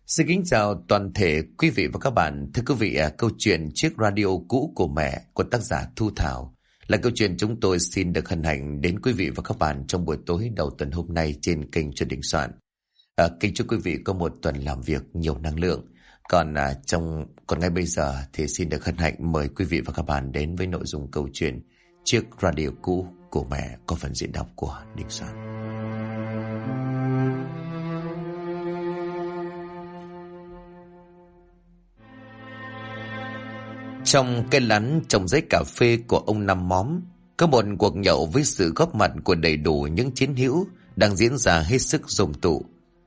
Xin kính chào toàn thể quý vị và các bạn. Thưa quý vị, câu chuyện Chiếc radio cũ của mẹ của tác giả Thu Thảo là câu chuyện chúng tôi xin được hân hạnh đến quý vị và các bạn trong buổi tối đầu tuần hôm nay trên kênh Chuyện Đình Soạn. Kính chúc quý vị có một tuần làm việc nhiều năng lượng. Còn ngay bây giờ thì xin được hân hạnh mời quý vị và các bạn đến với nội dung câu chuyện Chiếc radio cũ của mẹ có phần diễn đọc của Đình Soạn. Trong cái lán trồng giấy cà phê của ông Năm Móm, có một cuộc nhậu với sự góp mặt của đầy đủ những chiến hữu đang diễn ra hết sức rôm tụ.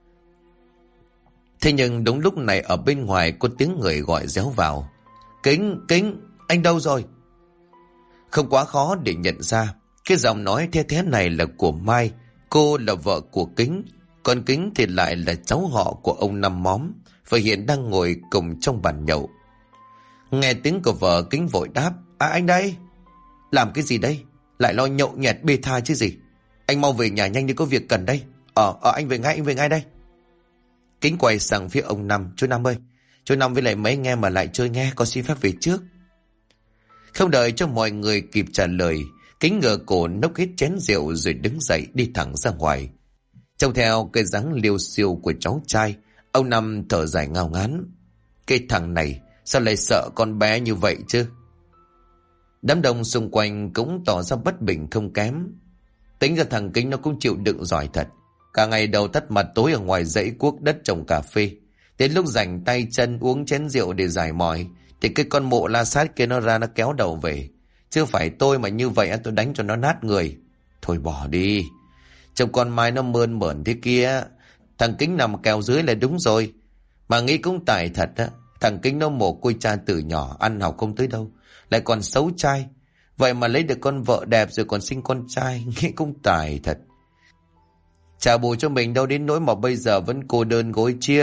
Thế nhưng đúng lúc này ở bên ngoài có tiếng người gọi réo vào. Kính, anh đâu rồi? Không quá khó để nhận ra, cái giọng nói the thé này là của Mai, cô là vợ của Kính, còn Kính thì lại là cháu họ của ông Năm Móm, và hiện đang ngồi cùng trong bàn nhậu. Nghe tiếng của vợ, Kính vội đáp: anh đây. Làm cái gì đây? Lại lo nhậu nhẹt bê tha chứ gì. Anh mau về nhà nhanh đi, có việc cần đây. Anh về ngay đây. Kính quay sang phía ông Năm: Chú Năm ơi, chú Năm với lại mấy anh em mà lại chơi nghe, con xin phép về trước. Không đợi cho mọi người kịp trả lời, Kính ngửa cổ nốc hết chén rượu rồi đứng dậy đi thẳng ra ngoài. Trông theo cái dáng liêu xiêu của cháu trai, ông Năm thở dài ngao ngán: Cái thằng này sao lại sợ con bé như vậy chứ? Đám đông xung quanh cũng tỏ ra bất bình không kém. Tính ra thằng Kính nó cũng chịu đựng giỏi thật. Cả ngày đầu tắt mặt tối ở ngoài dãy cuốc đất trồng cà phê. Đến lúc rảnh tay chân uống chén rượu để giải mỏi thì cái con mụ la sát kia nó ra nó kéo đầu về. Chứ phải tôi mà như vậy tôi đánh cho nó nát người. Thôi bỏ đi. Trông con Mai nó mơn mởn thế kia. Thằng Kính nằm kèo dưới là đúng rồi. Mà nghĩ cũng tài thật á. Thằng Kính nó mồ côi cha từ nhỏ, ăn học không tới đâu, lại còn xấu trai. Vậy mà lấy được con vợ đẹp rồi còn sinh con trai, nghĩ cũng tài thật. Chả bù cho mình đâu đến nỗi mà bây giờ vẫn cô đơn gối chiếc.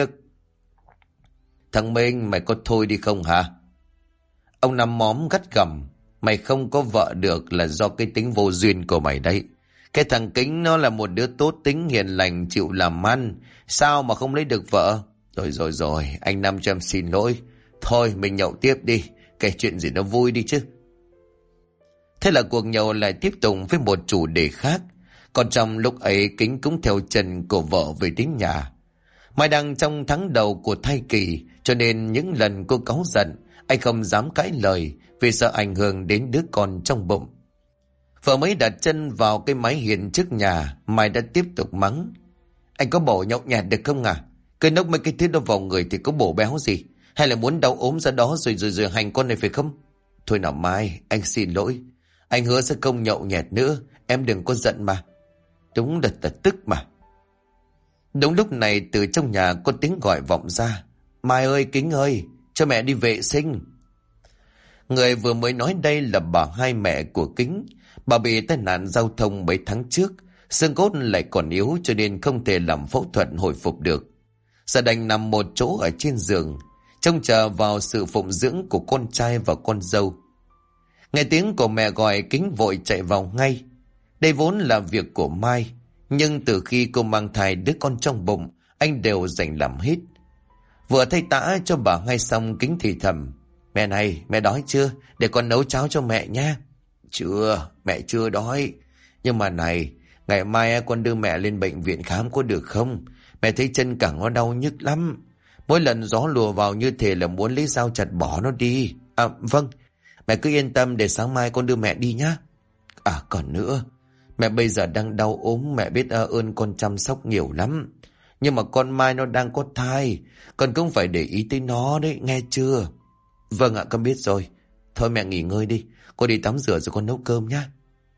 Thằng Minh, mày có thôi đi không hả? Ông Năm Móm gắt gầm: Mày không có vợ được là do cái tính vô duyên của mày đấy. Cái thằng Kính nó là một đứa tốt tính hiền lành, chịu làm ăn, sao mà không lấy được vợ? Rồi, anh Năm cho em xin lỗi. Thôi mình nhậu tiếp đi, kể chuyện gì nó vui đi chứ. Thế là cuộc nhậu lại tiếp tục với một chủ đề khác. Còn trong lúc ấy, Kính cũng theo chân của vợ về đến nhà. Mai đang trong tháng đầu của thai kỳ, cho nên những lần cô cáu giận, anh không dám cãi lời vì sợ ảnh hưởng đến đứa con trong bụng. Vợ mới đặt chân vào cái mái hiên trước nhà, Mai đã tiếp tục mắng: Anh có bổ nhậu nhẹt được không à? Cứ nốc mấy cái thứ đó vào người thì có bổ béo gì? Hay là muốn đau ốm ra đó rồi hành con này phải không? Thôi nào Mai, anh xin lỗi. Anh hứa sẽ không nhậu nhẹt nữa. Em đừng có giận mà. Đúng là tức mà. Đúng lúc này từ trong nhà có tiếng gọi vọng ra: Mai ơi, Kính ơi, cho mẹ đi vệ sinh. Người vừa mới nói đây là bà hai mẹ của Kính. Bà bị tai nạn giao thông mấy tháng trước. Xương cốt lại còn yếu cho nên không thể làm phẫu thuật hồi phục được. Giờ đành nằm một chỗ ở trên giường, trông chờ vào sự phụng dưỡng của con trai và con dâu. Nghe tiếng của mẹ gọi, Kính vội chạy vào ngay. Đây vốn là việc của Mai, nhưng từ khi cô mang thai đứa con trong bụng, anh đều dành làm hết. Vừa thay tã cho bà hai xong, Kính thì thầm: Mẹ này, mẹ đói chưa? Để con nấu cháo cho mẹ nha. Chưa, mẹ chưa đói. Nhưng mà này, ngày mai con đưa mẹ lên bệnh viện khám có được không? Mẹ thấy chân cẳng nó đau nhức lắm. Mỗi lần gió lùa vào như thể là muốn lấy dao chặt bỏ nó đi. Vâng, mẹ cứ yên tâm, để sáng mai con đưa mẹ đi nhá. Còn nữa, mẹ bây giờ đang đau ốm, mẹ biết ơn con chăm sóc nhiều lắm. Nhưng mà con Mai nó đang có thai, con cũng phải để ý tới nó đấy, nghe chưa? Vâng ạ, con biết rồi. Thôi mẹ nghỉ ngơi đi, con đi tắm rửa rồi con nấu cơm nhá.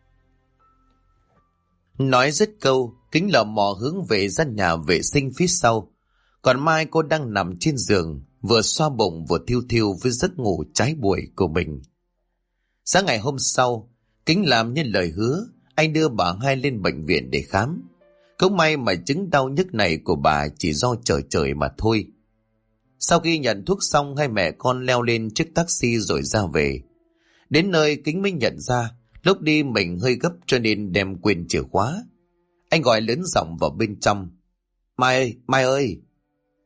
Nói dứt câu, Kính lờ mò hướng về gian nhà vệ sinh phía sau. Còn Mai cô đang nằm trên giường, vừa xoa bụng vừa thiêu thiêu với giấc ngủ trái buổi của mình. Sáng ngày hôm sau, Kính làm như lời hứa, anh đưa bà hai lên bệnh viện để khám. Không may mà chứng đau nhức này của bà chỉ do trời mà thôi. Sau khi nhận thuốc xong, hai mẹ con leo lên chiếc taxi rồi ra về. Đến nơi, Kính mới nhận ra lúc đi mình hơi gấp cho nên đem quên chìa khóa. Anh gọi lớn giọng vào bên trong: Mai ơi, Mai ơi.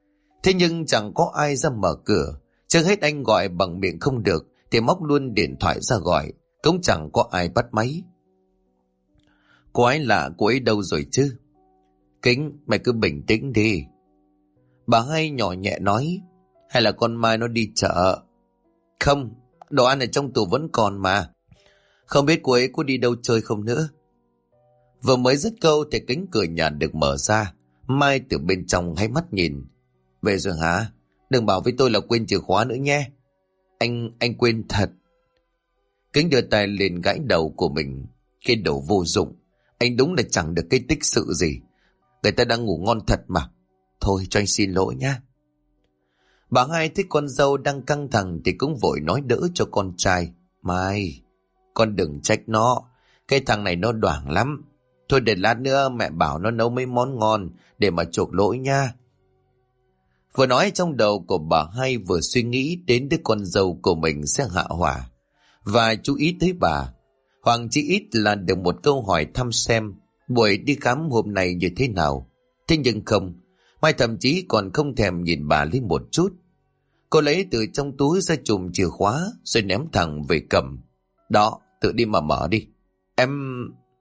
Thế nhưng chẳng có ai ra mở cửa. Trước hết anh gọi bằng miệng không được thì móc luôn điện thoại ra gọi, cũng chẳng có ai bắt máy. Cô ấy lạ, cô ấy đâu rồi chứ? Kính, mày cứ bình tĩnh đi. Bà Hai nhỏ nhẹ nói. Hay là con Mai nó đi chợ? Không, đồ ăn ở trong tủ vẫn còn mà. Không biết cô ấy có đi đâu chơi không nữa. Vừa mới dứt câu thì cánh cửa nhà được mở ra. Mai từ bên trong hay mắt nhìn. Về rồi hả? Đừng bảo với tôi là quên chìa khóa nữa nhé. Anh quên thật. Kính đưa tay lên gãi đầu của mình. Cái đồ vô dụng. Anh đúng là chẳng được cái tích sự gì. Người ta đang ngủ ngon thật mà. Thôi cho anh xin lỗi nhé. Bà Hai thấy con dâu đang căng thẳng thì cũng vội nói đỡ cho con trai. Mai, con đừng trách nó. Cái thằng này nó đoảng lắm. Thôi để lát nữa mẹ bảo nó nấu mấy món ngon để mà chuộc lỗi nha. Vừa nói trong đầu của bà Hai vừa suy nghĩ đến đứa con dâu của mình sẽ hạ hỏa. Và chú ý tới bà. Hoàng chỉ ít là được một câu hỏi thăm xem buổi đi khám hôm nay như thế nào. Thế nhưng không, Mai thậm chí còn không thèm nhìn bà lên một chút. Cô lấy từ trong túi ra chùm chìa khóa rồi ném thẳng về cầm. Đó, tự đi mà mở đi. Em...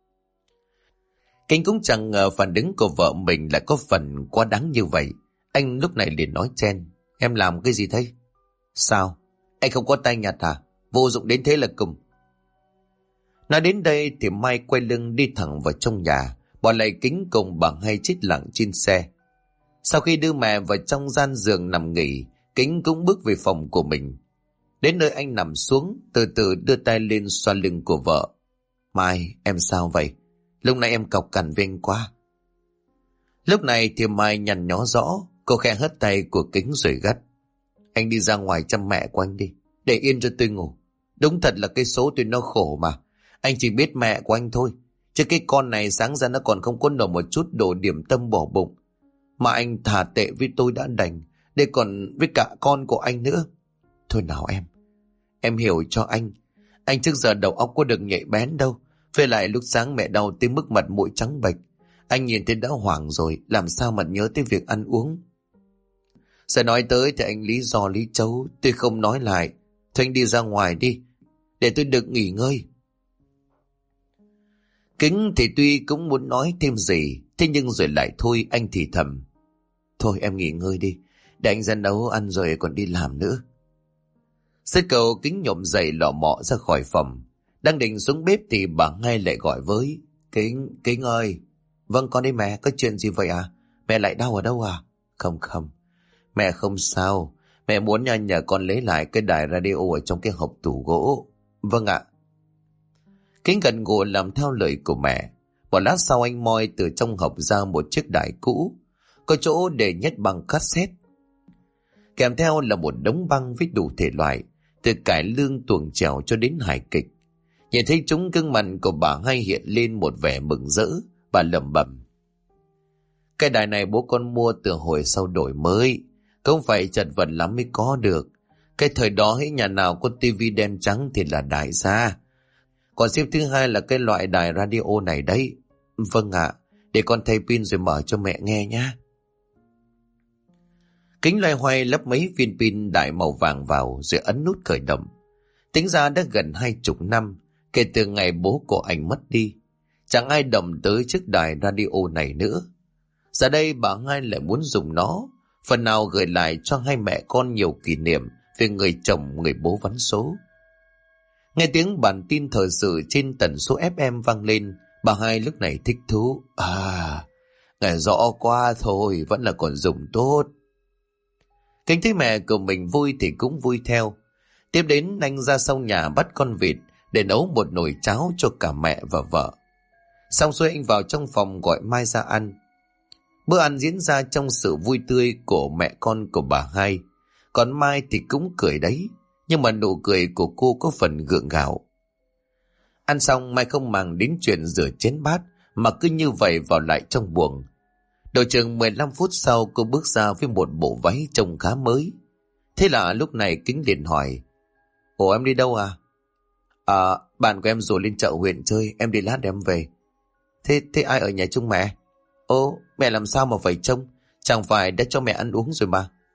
Kinh cũng chẳng ngờ phản ứng của vợ mình lại có phần quá đáng như vậy. Anh lúc này liền nói chen. Em làm cái gì thế? Sao? Anh không có tay nhặt à? Vô dụng đến thế là cùng. Nói đến đây thì Mai quay lưng đi thẳng vào trong nhà, bỏ lại Kính cùng bà Hai chết lặng trên xe. Sau khi đưa mẹ vào trong gian giường nằm nghỉ, Kính cũng bước về phòng của mình. Đến nơi anh nằm xuống, từ từ đưa tay lên xoa lưng của vợ. Mai, em sao vậy? Lúc nãy em cọc cằn với anh quá. Lúc này thì Mai nhằn nhó rõ, cô khẽ hất tay của Kính rồi gắt. Anh đi ra ngoài chăm mẹ của anh đi, để yên cho tôi ngủ. Đúng thật là cái số tôi nó khổ mà. Anh chỉ biết mẹ của anh thôi, chứ cái con này sáng ra nó còn không có nổi một chút đồ điểm tâm bỏ bụng. Mà anh thà tệ với tôi đã đành, để còn với cả con của anh nữa. Thôi nào em hiểu cho anh. Anh trước giờ đầu óc có được nhạy bén đâu. Với lại lúc sáng mẹ đau tới mức mặt mũi trắng bệch. Anh nhìn thấy đã hoảng rồi, làm sao mà nhớ tới việc ăn uống. Sẽ nói tới thì anh lý do lý chấu, tôi không nói lại. Thôi anh đi ra ngoài đi, để tôi được nghỉ ngơi. Kính thì tuy cũng muốn nói thêm gì, thế nhưng rồi lại thôi, anh thì thầm. Thôi em nghỉ ngơi đi, để anh ra nấu ăn rồi còn đi làm nữa. Sếp cầu Kính nhổm dậy lọ mọ ra khỏi phòng. Đang định xuống bếp thì bà Hai lại gọi với. Kính ơi. Vâng con đây mẹ, có chuyện gì vậy à? Mẹ lại đau ở đâu à? Không, mẹ không sao. Mẹ muốn nhờ con lấy lại cái đài radio ở trong cái hộp tủ gỗ. Vâng ạ. Kính gần gù làm theo lời của mẹ. Một lát sau anh moi từ trong hộp ra một chiếc đài cũ, có chỗ để nhét băng cassette. Kèm theo là một đống băng với đủ thể loại, từ cải lương tuồng chèo cho đến hài kịch. Nhìn thấy chúng, gương mặt của bà Hai hiện lên một vẻ mừng rỡ. Bà lẩm bẩm. Cái đài này bố con mua từ hồi sau đổi mới, không phải chật vật lắm mới có được. Cái thời đó hễ nhà nào có tivi đen trắng thì là đại gia. Còn xếp thứ hai là cái loại đài radio này đấy. Vâng ạ, để con thay pin rồi mở cho mẹ nghe nhé. Kính loay hoay lắp mấy viên pin đại màu vàng vào rồi ấn nút khởi động. Tính ra đã gần 20 năm kể từ ngày bố của anh mất đi. Chẳng ai động tới chiếc đài radio này nữa. Giờ đây bà Hai lại muốn dùng nó, phần nào gửi lại cho hai mẹ con nhiều kỷ niệm về người chồng người bố vắn số. Nghe tiếng bản tin thời sự trên tần số FM vang lên, bà Hai lúc này thích thú. À, nghe rõ quá thôi, vẫn là còn dùng tốt. Kính thấy mẹ của mình vui thì cũng vui theo. Tiếp đến anh ra sau nhà bắt con vịt để nấu một nồi cháo cho cả mẹ và vợ. Xong xuôi anh vào trong phòng gọi Mai ra ăn. Bữa ăn diễn ra trong sự vui tươi của mẹ con của bà Hai. Còn Mai thì cũng cười đấy, nhưng mà nụ cười của cô có phần gượng gạo. Ăn xong Mai không màng đến chuyện rửa chén bát, mà cứ như vậy vào lại trong buồng. Độ chừng 15 phút sau cô bước ra với một bộ váy trông khá mới. Thế là lúc này Kính liền hỏi. Ủa em đi đâu à? À, bạn của em rủ lên chợ huyện chơi, em đi lát em về. Thế ai ở nhà chung mẹ? Ồ, mẹ làm sao mà phải trông? Chẳng phải đã cho mẹ ăn uống rồi mà.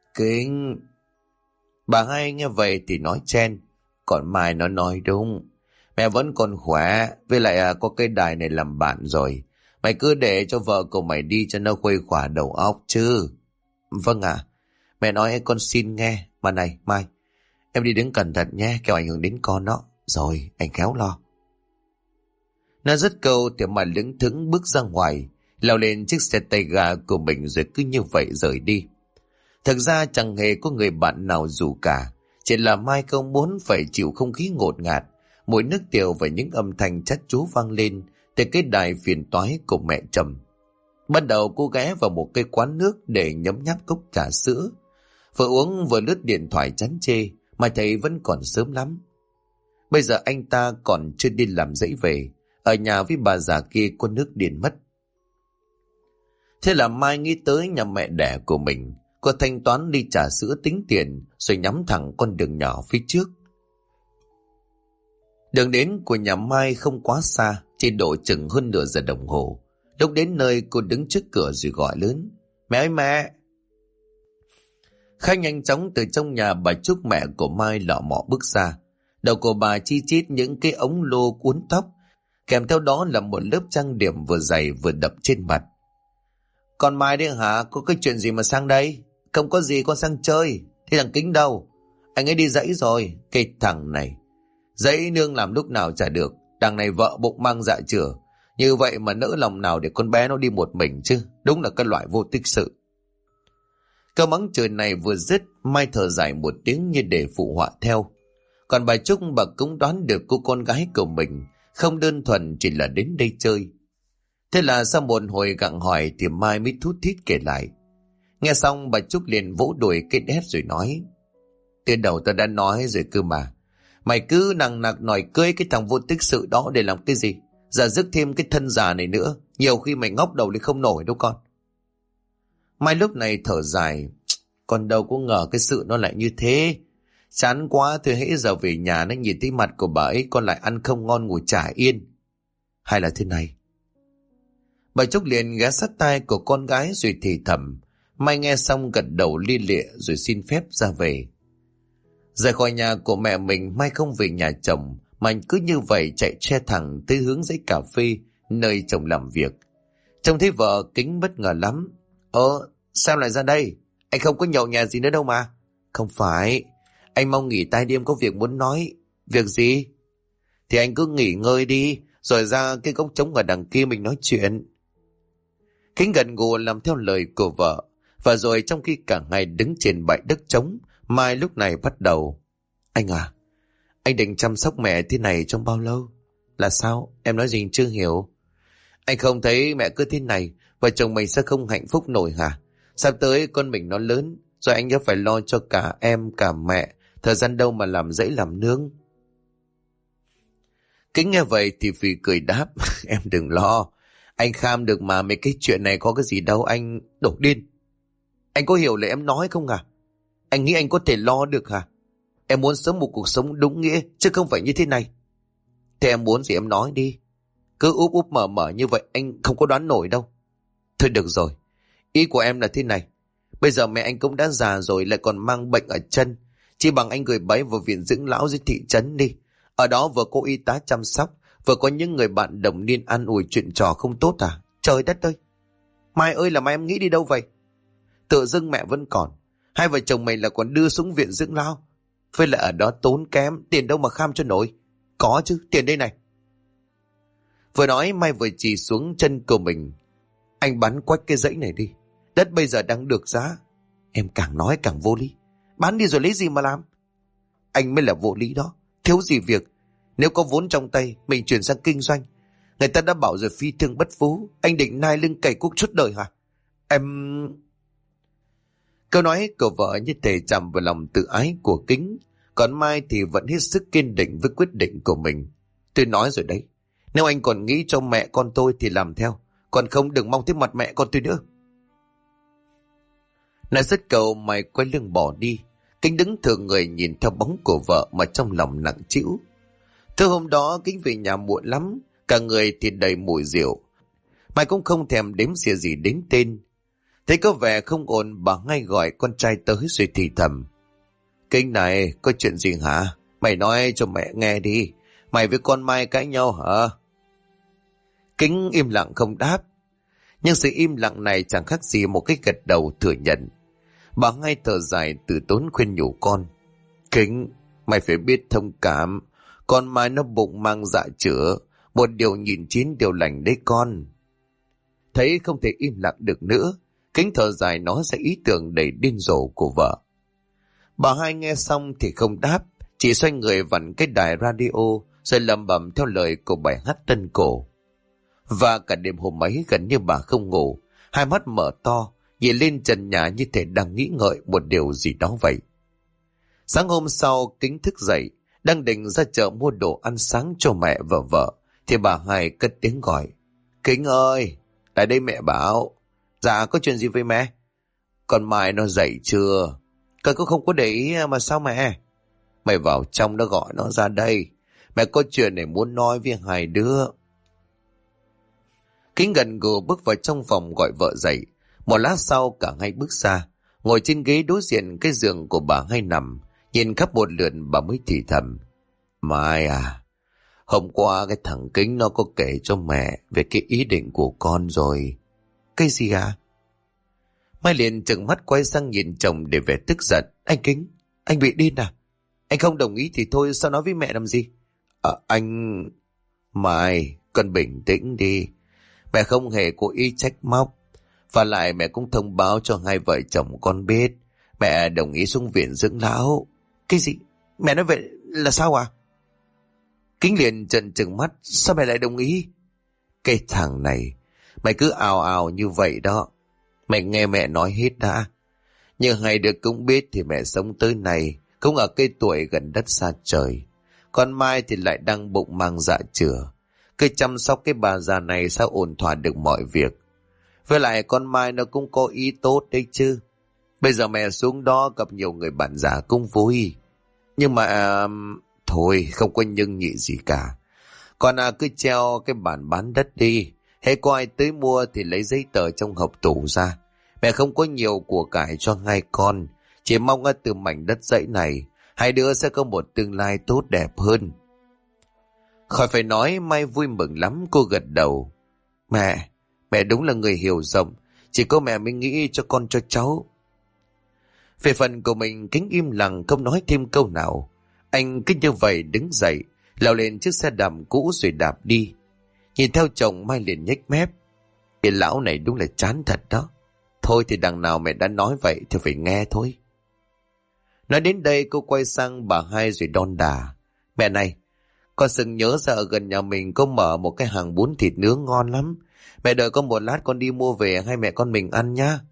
Kính. Bà hai nghe vậy thì nói chen. Còn Mai nó nói đúng. Mẹ vẫn còn khỏe. Với lại có cái đài này làm bạn rồi. Mày cứ để cho vợ của mày đi cho nó khuây khỏa đầu óc chứ. Vâng ạ. Mẹ nói con xin nghe. Mà này Mai, em đi đứng cẩn thận nhé, kẻo ảnh hưởng đến con đó. Rồi anh khéo lo. Nó dứt câu thì Mai lững thững bước ra ngoài, lao lên chiếc xe tay ga của mình rồi cứ như vậy rời đi. Thực ra chẳng hề có người bạn nào rủ cả. Chỉ là Mai không muốn phải chịu không khí ngột ngạt, mùi nước tiểu và những âm thanh chát chúa vang lên từ cái đài phiền toái của mẹ Trầm. Ban đầu cô ghé vào một cái quán nước để nhấm nháp cốc trà sữa. Vừa uống vừa lướt điện thoại chán chê, mà thấy vẫn còn sớm lắm. Bây giờ anh ta còn chưa đi làm dãy về, ở nhà với bà già kia có nước điện mất. Thế là Mai nghĩ tới nhà mẹ đẻ của mình. Cô thanh toán đi trà sữa tính tiền rồi nhắm thẳng con đường nhỏ phía trước. Đường đến của nhà Mai không quá xa, chỉ độ chừng hơn nửa giờ đồng hồ. Lúc đến nơi cô đứng trước cửa rồi gọi lớn. Mẹ ơi mẹ! Khá nhanh chóng từ trong nhà bà Trúc mẹ của Mai lọ mọ bước ra. Đầu của bà chi chít những cái ống lô cuốn tóc, kèm theo đó là một lớp trang điểm vừa dày vừa đập trên mặt. Con Mai đấy hả? Có cái chuyện gì mà sang đây? Không có gì, con sang chơi. Thế thằng Kính đâu? Anh ấy đi dãy rồi. Cái thằng này dãy nương làm lúc nào chả được. Đằng này vợ bụng mang dạ chửa. Như vậy mà nỡ lòng nào để con bé nó đi một mình chứ. Đúng là cái loại vô tích sự. Câu mắng chửi này vừa dứt, Mai thở dài một tiếng như để phụ họa theo. Còn bà Trúc bà cũng đoán được cô con gái của mình không đơn thuần chỉ là đến đây chơi. Thế là sau một hồi gặng hỏi thì Mai mới thút thít kể lại. Nghe xong bà Trúc liền vỗ đùi cái đét rồi nói. Từ đầu tao đã nói rồi cơ mà. Mày cứ nằng nặc nói cưới cái thằng vô tích sự đó để làm cái gì? Giờ rước thêm cái thân già này nữa. Nhiều khi mày ngóc đầu lên không nổi đâu con. Mai lúc này thở dài. Con đâu có ngờ cái sự nó lại như thế. Chán quá thôi, hễ giờ về nhà nó nhìn thấy mặt của bà ấy con lại ăn không ngon ngủ chả yên. Hay là thế này? Bà Trúc liền ghé sát tai của con gái rồi thì thầm. Mai nghe xong gật đầu lia lịa rồi xin phép ra về. Rời khỏi nhà của mẹ mình, Mai không về nhà chồng mà cứ như vậy chạy che thẳng tới hướng dãy cà phê nơi chồng làm việc. Trông thấy vợ Kính bất ngờ lắm. Sao lại ra đây? Anh không có nhậu nhà gì nữa đâu mà. Không phải, anh mong nghỉ tay đêm có việc muốn nói. Việc gì? Thì anh cứ nghỉ ngơi đi, rồi ra cái góc trống ở đằng kia mình nói chuyện. Kính gần gù làm theo lời của vợ. Và rồi trong khi cả ngày đứng trên bãi đất trống, Mai lúc này bắt đầu. Anh à, anh định chăm sóc mẹ thế này trong bao lâu? Là sao? Em nói gì chưa hiểu. Anh không thấy mẹ cứ thế này, vợ chồng mình sẽ không hạnh phúc nổi hả? Sắp tới con mình nó lớn, rồi anh nhớ phải lo cho cả em cả mẹ, thời gian đâu mà làm dãy làm nương. Kính nghe vậy thì Phi cười đáp. Em đừng lo, anh kham được mà, mấy cái chuyện này có cái gì đâu, anh đổ điên. Anh có hiểu lời em nói không à? Anh nghĩ anh có thể lo được hả? Em muốn sống một cuộc sống đúng nghĩa, chứ không phải như thế này. Thế em muốn gì em nói đi. Cứ úp úp mở mở như vậy anh không có đoán nổi đâu. Thôi được rồi, ý của em là thế này. Bây giờ mẹ anh cũng đã già rồi, lại còn mang bệnh ở chân. Chỉ bằng anh gửi bấy vào viện dưỡng lão dưới thị trấn đi. Ở đó vừa có y tá chăm sóc, vừa có những người bạn đồng niên an ủi chuyện trò không tốt à? Trời đất ơi! Mai ơi là mai em nghĩ đi đâu vậy? Tự dưng mẹ vẫn còn, hai vợ chồng mày là còn đưa xuống viện dưỡng lão. Với lại ở đó tốn kém, tiền đâu mà kham cho nổi. Có chứ, tiền đây này. Vừa nói Mai vừa chỉ xuống chân của mình. Anh bán quách cái dãy này đi. Đất bây giờ đang được giá. Em càng nói càng vô lý. Bán đi rồi lấy gì mà làm? Anh mới là vô lý đó. Thiếu gì việc. Nếu có vốn trong tay, mình chuyển sang kinh doanh. Người ta đã bảo rồi phi thương bất phú. Anh định nai lưng cày cuốc suốt đời hả? Em... Câu nói của vợ như thể chạm vào lòng tự ái của Kính. Còn Mai thì vẫn hết sức kiên định với quyết định của mình. Tôi nói rồi đấy. Nếu anh còn nghĩ cho mẹ con tôi thì làm theo. Còn không đừng mong thấy mặt mẹ con tôi nữa. Nói dứt câu Mai quay lưng bỏ đi. Kính đứng thừa người nhìn theo bóng của vợ mà trong lòng nặng trĩu. Thứ hôm đó Kính về nhà muộn lắm. Cả người thì đầy mùi rượu. Mai cũng không thèm đếm xỉa gì đến tên. Thấy có vẻ không ổn, bà ngay gọi con trai tới rồi thì thầm. Kính này, có chuyện gì hả? Mày nói cho mẹ nghe đi. Mày với con Mai cãi nhau hả? Kính im lặng không đáp. Nhưng sự im lặng này chẳng khác gì một cái gật đầu thừa nhận. Bà ngay thở dài từ tốn khuyên nhủ con. Kính, mày phải biết thông cảm. Con Mai nó bụng mang dạ chữa. Một điều nhịn chín điều lành đấy con. Thấy không thể im lặng được nữa, Kính thở dài nói ra ý tưởng đầy điên rồ của vợ. Bà hai nghe xong thì không đáp, chỉ xoay người vặn cái đài radio rồi lẩm bẩm theo lời của bài hát tân cổ. Và cả đêm hôm ấy gần như bà không ngủ, hai mắt mở to, nhìn lên trần nhà như thể đang nghĩ ngợi một điều gì đó vậy. Sáng hôm sau, Kính thức dậy, đang định ra chợ mua đồ ăn sáng cho mẹ và vợ, thì bà hai cất tiếng gọi. Kính ơi, lại đây mẹ bảo. Dạ, có chuyện gì với mẹ? Con Mai nó dậy chưa? Con cũng không có để ý mà sao mẹ? Mày vào trong nó gọi nó ra đây. Mẹ có chuyện này muốn nói với hai đứa. Kính gần gù bước vào trong phòng gọi vợ dậy. Một lát sau cả hai bước ra, ngồi trên ghế đối diện cái giường của bà hai nằm, nhìn khắp một lượt bà mới thì thầm. Mai à, hôm qua cái thằng Kính nó có kể cho mẹ về cái ý định của con rồi. Cái gì à? Mai liền trừng mắt quay sang nhìn chồng để vẻ tức giận. Anh Kính, anh bị điên à? Anh không đồng ý thì thôi, sao nói với mẹ làm gì? Anh... Mai, con bình tĩnh đi. Mẹ không hề cố ý trách móc. Và lại mẹ cũng thông báo cho hai vợ chồng con biết. Mẹ đồng ý xuống viện dưỡng lão. Cái gì? Mẹ nói vậy là sao à? Kính liền trợn trừng mắt. Sao mẹ lại đồng ý? Cái thằng này, mày cứ ào ào như vậy đó. Mày nghe mẹ nói hết đã. Nhưng hai đứa cũng biết thì mẹ sống tới này cũng ở cái tuổi gần đất xa trời. Con Mai thì lại đang bụng mang dạ chửa. Cứ chăm sóc cái bà già này sao ổn thỏa được mọi việc. Với lại con Mai nó cũng có ý tốt đấy chứ. Bây giờ mẹ xuống đó gặp nhiều người bạn già cũng vui. Nhưng mà... thôi không có nhưng nhị gì cả. Con cứ treo cái bản bán đất đi. Hễ có ai tới mua thì lấy giấy tờ trong hộp tủ ra. Mẹ không có nhiều của cải cho hai con. Chỉ mong từ mảnh đất dãy này hai đứa sẽ có một tương lai tốt đẹp hơn. Khỏi phải nói, Mai vui mừng lắm, cô gật đầu. Mẹ đúng là người hiểu rộng. Chỉ có mẹ mới nghĩ cho con cho cháu. Về phần của mình, Kính im lặng không nói thêm câu nào. Anh cứ như vậy đứng dậy, leo lên chiếc xe đạp cũ rồi đạp đi. Nhìn theo chồng, Mai liền nhếch mép. Cái lão này đúng là chán thật đó. Thôi thì đằng nào mẹ đã nói vậy thì phải nghe thôi. Nói đến đây cô quay sang bà hai rồi đon đà. Mẹ này, con sừng nhớ ra ở gần nhà mình có mở một cái hàng bún thịt nướng ngon lắm. Mẹ đợi con một lát con đi mua về hai mẹ con mình ăn nhá.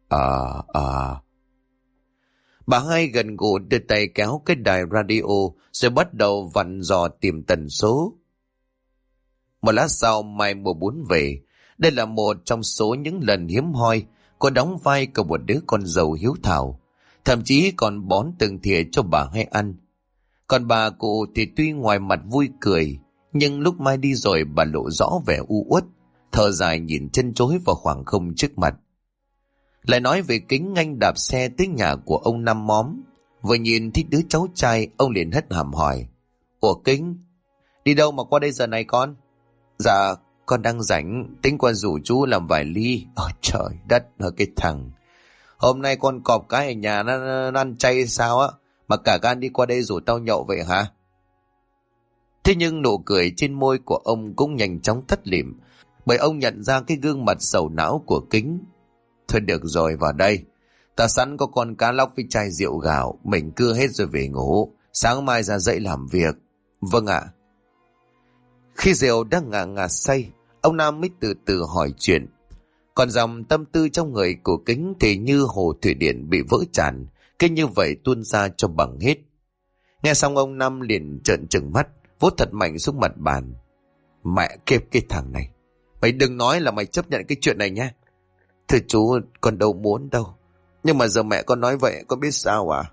Bà hai gần gù đưa tay kéo cái đài radio rồi bắt đầu vặn dò tìm tần số. Một lát sau Mai mua bún về. Đây là một trong số những lần hiếm hoi cô đóng vai của một đứa con dâu hiếu thảo. Thậm chí còn bón từng thìa cho bà hai ăn. Còn bà cụ thì tuy ngoài mặt vui cười, nhưng lúc Mai đi rồi bà lộ rõ vẻ u uất, thở dài nhìn chân chối vào khoảng không trước mặt. Lại nói về Kính, anh đạp xe tới nhà của ông Năm Móm. Vừa nhìn thấy đứa cháu trai, ông liền hất hàm hỏi. Ủa Kính, đi đâu mà qua đây giờ này con? Dạ, con đang rảnh, tính qua rủ chú làm vài ly. Ôi trời đất, ở cái thằng. Hôm nay con cọp cái ở nhà nó ăn chay sao á, mà cả gan đi qua đây rủ tao nhậu vậy hả? Thế nhưng nụ cười trên môi của ông cũng nhanh chóng tắt lịm, bởi ông nhận ra cái gương mặt sầu não của Kính. Thôi được rồi, vào đây. Ta sẵn có con cá lóc với chai rượu gạo, mình cưa hết rồi về ngủ. Sáng mai ra dậy làm việc. Vâng ạ. Khi rượu đang ngà ngà say, ông Nam mới từ từ hỏi chuyện. Còn dòng tâm tư trong người của Kính thì như hồ thủy điện bị vỡ tràn, cứ như vậy tuôn ra cho bằng hết. Nghe xong ông Năm liền trợn trừng mắt, vút thật mạnh xuống mặt bàn. Mẹ kiếp cái thằng này, mày đừng nói là mày chấp nhận cái chuyện này nhé. Thưa chú, con đâu muốn đâu. Nhưng mà giờ mẹ con nói vậy, con biết sao à?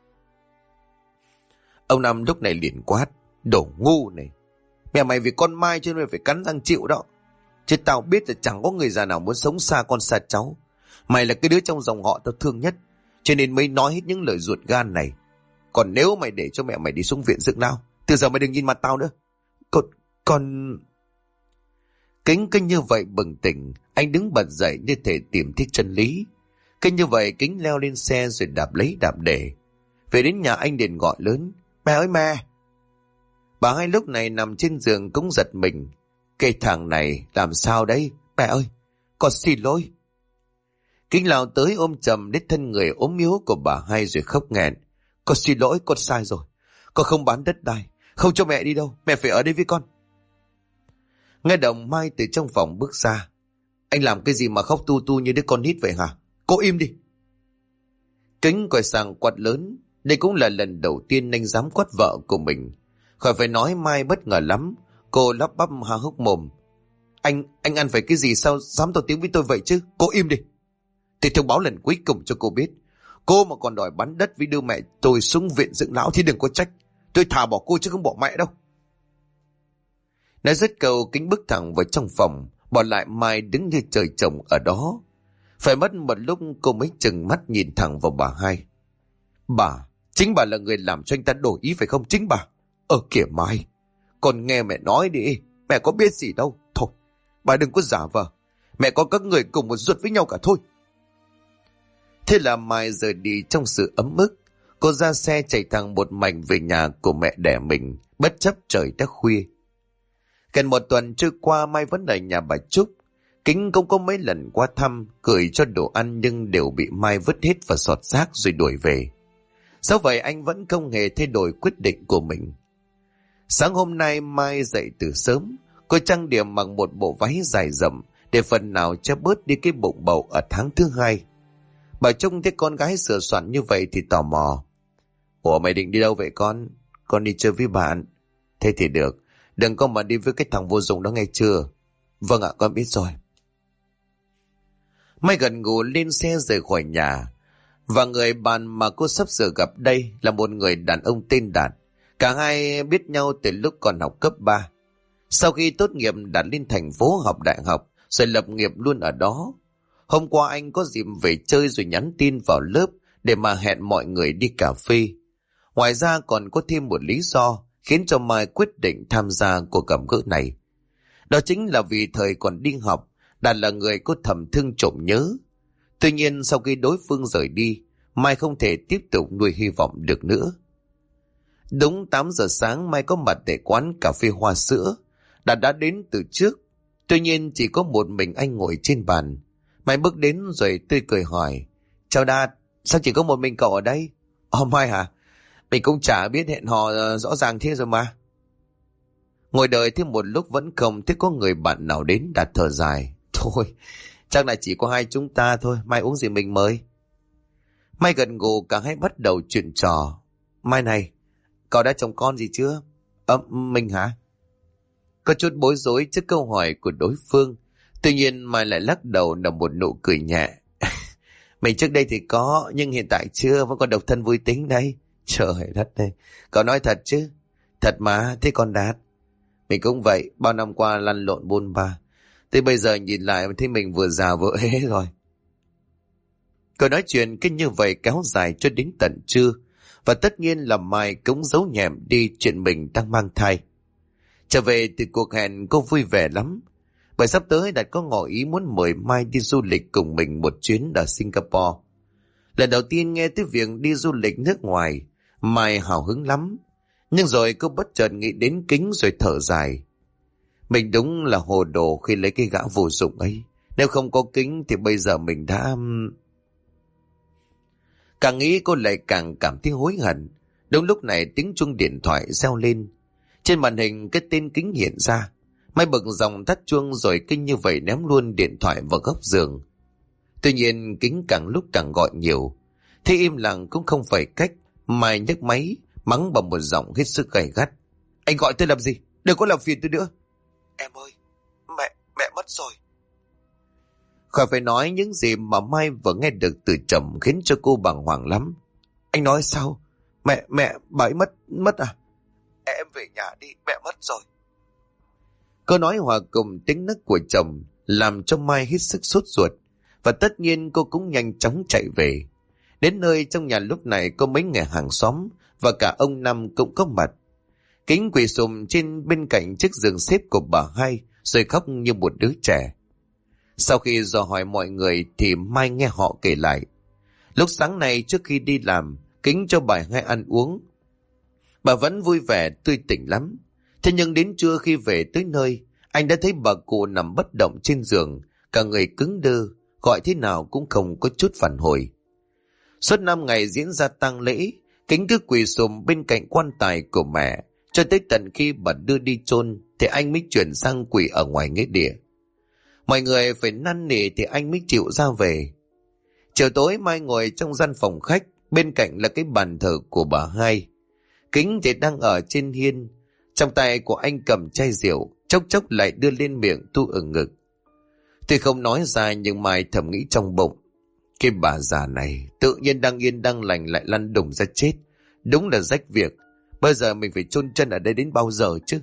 Ông Năm lúc này liền quát. Đồ ngu này. Mẹ mày vì con Mai cho nên mày phải cắn răng chịu đó. Chứ tao biết là chẳng có người già nào muốn sống xa con xa cháu. Mày là cái đứa trong dòng họ tao thương nhất, cho nên mới nói hết những lời ruột gan này. Còn nếu mày để cho mẹ mày đi xuống viện dưỡng lão, từ giờ mày đừng nhìn mặt tao nữa. Con... Kính cứ như vậy bừng tỉnh, anh đứng bật dậy như thể tìm thấy chân lý. Cứ như vậy Kính leo lên xe rồi đạp lấy đạp để. Về đến nhà anh liền gọi lớn: Mẹ ơi mẹ! Bà Hai lúc này nằm trên giường cũng giật mình. Cái thằng này làm sao đấy? Mẹ ơi, con xin lỗi. Kính lao tới ôm chầm đến thân người ốm yếu của bà Hai rồi khóc nghẹn. Con xin lỗi, con sai rồi. Con không bán đất đai, không cho mẹ đi đâu, mẹ phải ở đây với con. Nghe Đồng Mai từ trong phòng bước ra. Anh làm cái gì mà khóc tu tu như đứa con nít vậy hả? Cô im đi. Kính quay sang quát lớn. Đây cũng là lần đầu tiên anh dám quát vợ của mình. Khỏi phải nói Mai bất ngờ lắm. Cô lắp bắp há hốc mồm. Anh ăn phải cái gì sao dám to tiếng với tôi vậy chứ? Cô im đi. Thì thông báo lần cuối cùng cho cô biết. Cô mà còn đòi bán đất với đưa mẹ tôi xuống viện dưỡng lão thì đừng có trách. Tôi thà bỏ cô chứ không bỏ mẹ đâu. Nói dứt câu Kính bước thẳng vào trong phòng, bỏ lại Mai đứng như trời trồng ở đó. Phải mất một lúc cô mới chừng mắt nhìn thẳng vào bà Hai. Bà, chính bà là người làm cho anh ta đổi ý phải không? Chính bà. Kìa Mai, con nghe mẹ nói đi, mẹ có biết gì đâu. Thôi, bà đừng có giả vờ. Mẹ có các người cùng một ruột với nhau cả thôi. Thế là Mai rời đi trong sự ấm ức. Cô ra xe chạy thẳng một mạch về nhà của mẹ đẻ mình, bất chấp trời đã khuya. Gần một tuần trôi qua, Mai vẫn ở nhà bà Trúc. Kính cũng có mấy lần qua thăm, gửi cho đồ ăn nhưng đều bị Mai vứt hết vào xọt rác rồi đuổi về. Dẫu vậy anh vẫn không hề thay đổi quyết định của mình. Sáng hôm nay Mai dậy từ sớm, cô trang điểm bằng một bộ váy dài rộng để phần nào che bớt đi cái bụng bầu ở tháng thứ 2. Bà Trúc thấy con gái sửa soạn như vậy thì tò mò. Ủa mày định đi đâu vậy con? Con đi chơi với bạn. Thế thì được, đừng có mà đi với cái thằng vô dụng đó nghe chưa? Vâng ạ, con biết rồi. Mai gần ngủ lên xe rời khỏi nhà. Và người bạn mà cô sắp sửa gặp đây là một người đàn ông tên Đạt. Cả hai biết nhau từ lúc còn học cấp 3. Sau khi tốt nghiệp Đạt lên thành phố học đại học rồi lập nghiệp luôn ở đó. Hôm qua anh có dịp về chơi rồi nhắn tin vào lớp để mà hẹn mọi người đi cà phê. Ngoài ra còn có thêm một lý do khiến cho Mai quyết định tham gia cuộc gặp gỡ này. Đó chính là vì thời còn đi học, Đạt là người có thầm thương trộm nhớ. Tuy nhiên sau khi đối phương rời đi, Mai không thể tiếp tục nuôi hy vọng được nữa. Đúng 8 giờ sáng Mai có mặt tại quán cà phê Hoa Sữa. Đạt đã đến từ trước. Tuy nhiên chỉ có một mình anh ngồi trên bàn. Mai bước đến rồi tươi cười hỏi. Chào Đạt, sao chỉ có một mình cậu ở đây? Mai hả? Mình cũng chả biết hẹn hò rõ ràng thế rồi mà. Ngồi đợi thêm một lúc vẫn không thấy có người bạn nào đến. Đạt thở dài. Thôi, chắc là chỉ có hai chúng ta thôi. Mai uống gì mình mời? Mai gật gù, cả hai bắt đầu chuyện trò. Mai này, cậu đã chồng con gì chưa? Mình hả? Có chút bối rối trước câu hỏi của đối phương. Tuy nhiên Mai lại lắc đầu nở một nụ cười nhẹ. Mình trước đây thì có, nhưng hiện tại chưa, vẫn còn độc thân vui tính đây. Trời đất ơi, cậu nói thật chứ? Thật mà, thế còn Đạt? Mình cũng vậy, bao năm qua lăn lộn bôn ba. Thế bây giờ nhìn lại thấy mình vừa già vừa ế rồi. Câu nói chuyện cứ như vậy kéo dài cho đến tận trưa. Và tất nhiên là Mai cũng giấu nhẹm đi chuyện mình đang mang thai. Trở về từ cuộc hẹn cô vui vẻ lắm. Bởi sắp tới Đạt có ngỏ ý muốn mời Mai đi du lịch cùng mình một chuyến ở Singapore. Lần đầu tiên nghe tới việc đi du lịch nước ngoài, Mai hào hứng lắm. Nhưng rồi cô bất chợt nghĩ đến Kính rồi thở dài. Mình đúng là hồ đồ khi lấy cái gã vô dụng ấy. Nếu không có Kính thì bây giờ mình đã... Càng nghĩ cô lại càng cảm thấy hối hận. Đúng lúc này tiếng chuông điện thoại reo lên. Trên màn hình cái tên Kính hiện ra. Mai bực dòng tắt chuông rồi kinh như vậy ném luôn điện thoại vào góc giường. Tuy nhiên Kính càng lúc càng gọi nhiều. Thế im lặng cũng không phải cách. Mai nhấc máy, mắng bằng một giọng hết sức gay gắt. Anh gọi tôi làm gì? Đừng có làm phiền tôi nữa. Em ơi, mẹ mất rồi. Khỏi phải nói những gì mà Mai vừa nghe được từ chồng khiến cho cô bàng hoàng lắm. Anh nói sao? Mẹ, bà ấy mất à? Em về nhà đi, mẹ mất rồi. Câu nói hòa cùng tiếng nấc của chồng làm cho Mai hết sức sốt ruột. Và tất nhiên cô cũng nhanh chóng chạy về. Đến nơi trong nhà lúc này có mấy người hàng xóm và cả ông Năm cũng có mặt. Kính quỳ sùm trên bên cạnh chiếc giường xếp của bà Hai rồi khóc như một đứa trẻ. Sau khi dò hỏi mọi người thì Mai nghe họ kể lại. Lúc sáng nay trước khi đi làm, Kính cho bà Hai ăn uống. Bà vẫn vui vẻ tươi tỉnh lắm. Thế nhưng đến trưa khi về tới nơi, anh đã thấy bà cụ nằm bất động trên giường, cả người cứng đơ, gọi thế nào cũng không có chút phản hồi. Suốt 5 ngày diễn ra tang lễ, Kính cứ quỳ sùm bên cạnh quan tài của mẹ, cho tới tận khi bà đưa đi chôn thì anh mới chuyển sang quỳ ở ngoài nghĩa địa. Mọi người phải năn nỉ thì anh mới chịu ra về. Chiều tối Mai ngồi trong gian phòng khách, bên cạnh là cái bàn thờ của bà Hai. Kính thì đang ở trên hiên, trong tay của anh cầm chai rượu, chốc chốc lại đưa lên miệng tu ở ngực. Tuy không nói ra nhưng Mai thầm nghĩ trong bụng, cái bà già này tự nhiên đang yên đang lành lại lăn đùng ra chết, đúng là rách việc. Bây giờ mình phải chôn chân ở đây đến bao giờ chứ?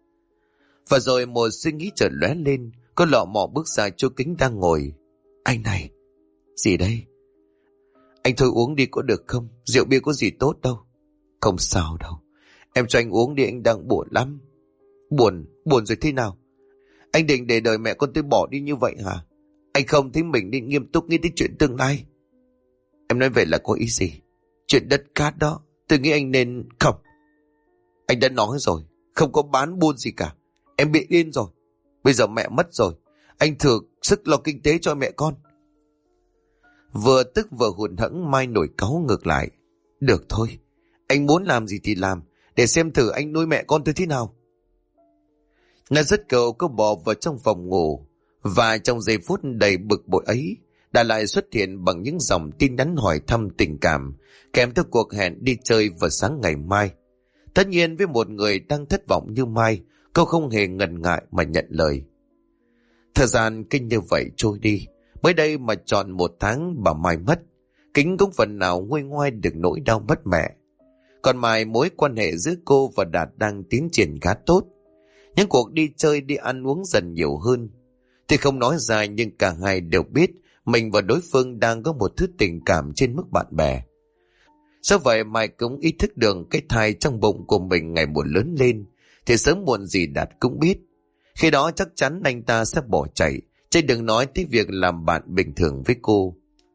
Và rồi một suy nghĩ chợt lóe lên, có lọ mọ bước ra chỗ Kính đang ngồi. Anh này, gì đây? Anh thôi uống đi có được không? Rượu bia có gì tốt đâu. Không sao đâu, em cho anh uống đi, anh đang buồn lắm. Buồn rồi thế nào? Anh định để đời mẹ con tôi bỏ đi như vậy hả? Anh không thấy mình nên nghiêm túc nghĩ đến chuyện tương lai? Em nói vậy là có ý gì? Chuyện đất cát đó, tôi nghĩ anh nên... Không, anh đã nói rồi, không có bán buôn gì cả. Em bị điên rồi. Bây giờ mẹ mất rồi, anh thử sức lo kinh tế cho mẹ con. Vừa tức vừa hụt hẫng, Mai nổi cáu ngược lại. Được thôi, anh muốn làm gì thì làm, để xem thử anh nuôi mẹ con tôi thế nào. Nga dứt câu cô bò vào trong phòng ngủ, và trong giây phút đầy bực bội ấy, đã lại xuất hiện bằng những dòng tin nhắn hỏi thăm tình cảm, kèm theo cuộc hẹn đi chơi vào sáng ngày mai. Tất nhiên với một người đang thất vọng như Mai, cô không hề ngần ngại mà nhận lời. Thời gian kinh như vậy trôi đi, mới đây mà tròn 1 tháng bà Mai mất, Kính cũng phần nào nguôi ngoai được nỗi đau mất mẹ. Còn Mai, mối quan hệ giữa cô và Đạt đang tiến triển khá tốt. Những cuộc đi chơi đi ăn uống dần nhiều hơn. Thì không nói ra nhưng cả hai đều biết mình và đối phương đang có một thứ tình cảm trên mức bạn bè. Do vậy Mai cũng ý thức được cái thai trong bụng của mình ngày một lớn lên, thì sớm muộn gì Đạt cũng biết. Khi đó chắc chắn anh ta sẽ bỏ chạy, chứ đừng nói tới việc làm bạn bình thường với cô.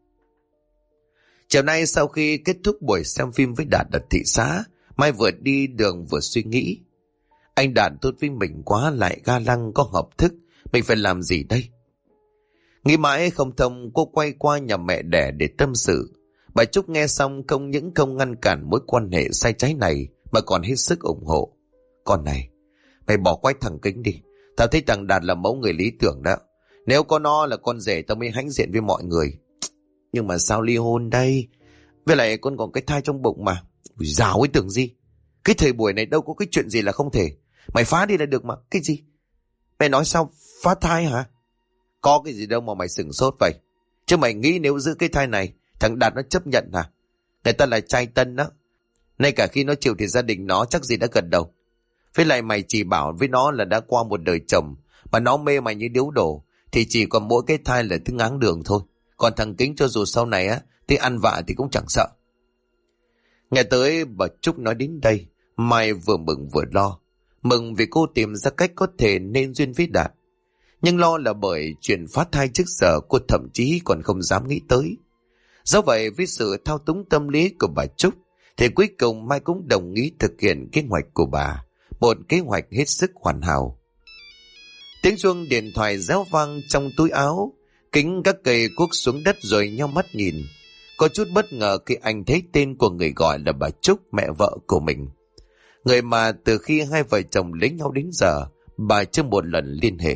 Chiều nay sau khi kết thúc buổi xem phim với Đạt ở thị xã, Mai vừa đi đường vừa suy nghĩ. Anh Đạt tốt với mình quá, lại ga lăng có hợp thức, mình phải làm gì đây? Nghĩ mãi không thông, cô quay qua nhà mẹ đẻ để tâm sự. Bà Trúc nghe xong không những không ngăn cản mối quan hệ sai trái này, mà còn hết sức ủng hộ. Con này, mày bỏ quách thằng Kính đi. Tao thấy thằng Đạt là mẫu người lý tưởng đó. Nếu có nó là con rể tao mới hãnh diện với mọi người. Nhưng mà sao ly hôn đây? Với lại con còn cái thai trong bụng mà. Dào ấy tưởng gì? Cái thời buổi này đâu có cái chuyện gì là không thể. Mày phá đi là được mà. Cái gì? Mày nói sao phá thai hả? Có cái gì đâu mà mày sửng sốt vậy? Chứ mày nghĩ nếu giữ cái thai này, thằng Đạt nó chấp nhận hả? Người ta là trai tân đó. Ngay cả khi nó chịu thì gia đình nó chắc gì đã gật đầu. Với lại mày chỉ bảo với nó là đã qua một đời chồng, mà nó mê mày như điếu đổ, thì chỉ còn mỗi cái thai là thứ ngáng đường thôi. Còn thằng Kính cho dù sau này á thì ăn vạ thì cũng chẳng sợ. Nghe tới bà Trúc nói đến đây, Mai vừa mừng vừa lo. Mừng vì cô tìm ra cách có thể nên duyên với Đạt, nhưng lo là bởi chuyện phá thai trước giờ cô thậm chí còn không dám nghĩ tới. Do vậy với sự thao túng tâm lý của bà Trúc, thì cuối cùng Mai cũng đồng ý thực hiện kế hoạch của bà, một kế hoạch hết sức hoàn hảo. Tiếng chuông điện thoại réo vang trong túi áo, Kính các cây cuốc xuống đất rồi nheo mắt nhìn. Có chút bất ngờ khi anh thấy tên của người gọi là bà Trúc, mẹ vợ của mình. Người mà từ khi hai vợ chồng lấy nhau đến giờ, bà chưa một lần liên hệ.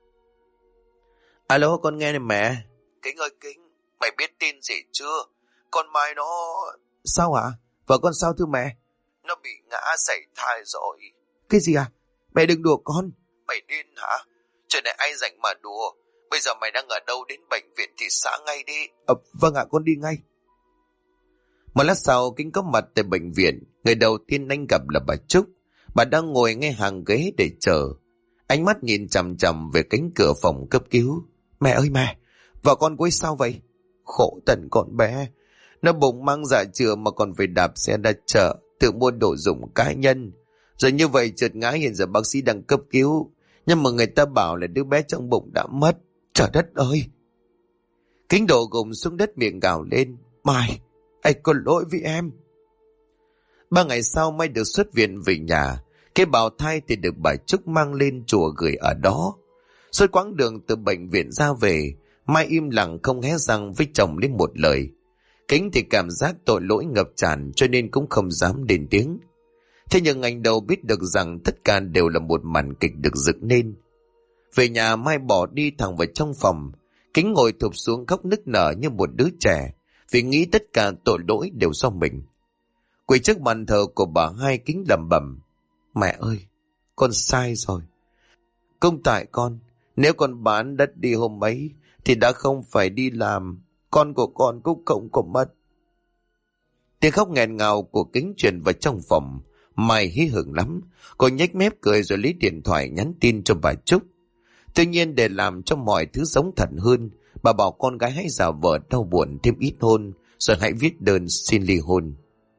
Alo, con nghe này mẹ. Kính ơi Kính, mày biết tin gì chưa? Con Mai nó... Sao hả? Vợ con sao thưa mẹ? Nó bị ngã sảy thai rồi. Cái gì à? Mẹ đừng đùa con. Mày điên hả? Trời này ai rảnh mà đùa. Bây giờ mày đang ở đâu, đến bệnh viện thị xã ngay đi. Vâng ạ, con đi ngay. Một lát sau Kính có mặt tại bệnh viện. Người đầu tiên anh gặp là bà Trúc. Bà đang ngồi ngay hàng ghế để chờ. Ánh mắt nhìn chằm chằm về cánh cửa phòng cấp cứu. Mẹ ơi mẹ, Vợ con cô ấy sao vậy? Khổ tận con bé. Nó bụng mang dạ chửa mà còn phải đạp xe ra chợ, tự mua đồ dùng cá nhân. Rồi như vậy trượt ngã, hiện giờ bác sĩ đang cấp cứu. Nhưng mà người ta bảo là đứa bé trong bụng đã mất. Trời đất ơi! Kính đổ gục xuống đất miệng gào lên. Mai, anh có lỗi với em. 3 ngày sau Mai được xuất viện về nhà. Cái bào thai thì được bà Trúc mang lên chùa gửi ở đó. Suốt quãng đường từ bệnh viện ra về, Mai im lặng không hé răng với chồng lên một lời. Kính thì cảm giác tội lỗi ngập tràn cho nên cũng không dám lên tiếng. Thế nhưng anh đâu biết được rằng tất cả đều là một màn kịch được dựng nên. Về nhà Mai bỏ đi thẳng vào trong phòng. Kính ngồi thụp xuống khóc nức nở như một đứa trẻ vì nghĩ tất cả tội lỗi đều do mình. Quỳ trước bàn thờ của bà Hai, Kính lẩm bẩm: Mẹ ơi, con sai rồi. Công tại con, nếu con bán đất đi hôm ấy thì đã không phải đi làm, con của con cũng không có mất. Tiếng khóc nghẹn ngào của Kính truyền vào trong phòng. Mai hí hửng lắm, cô nhếch mép cười rồi lấy điện thoại nhắn tin cho bà Trúc. Tuy nhiên để làm cho mọi thứ giống thật hơn, bà bảo con gái hãy giả vờ đau buồn thêm ít hôn, rồi hãy viết đơn xin ly hôn.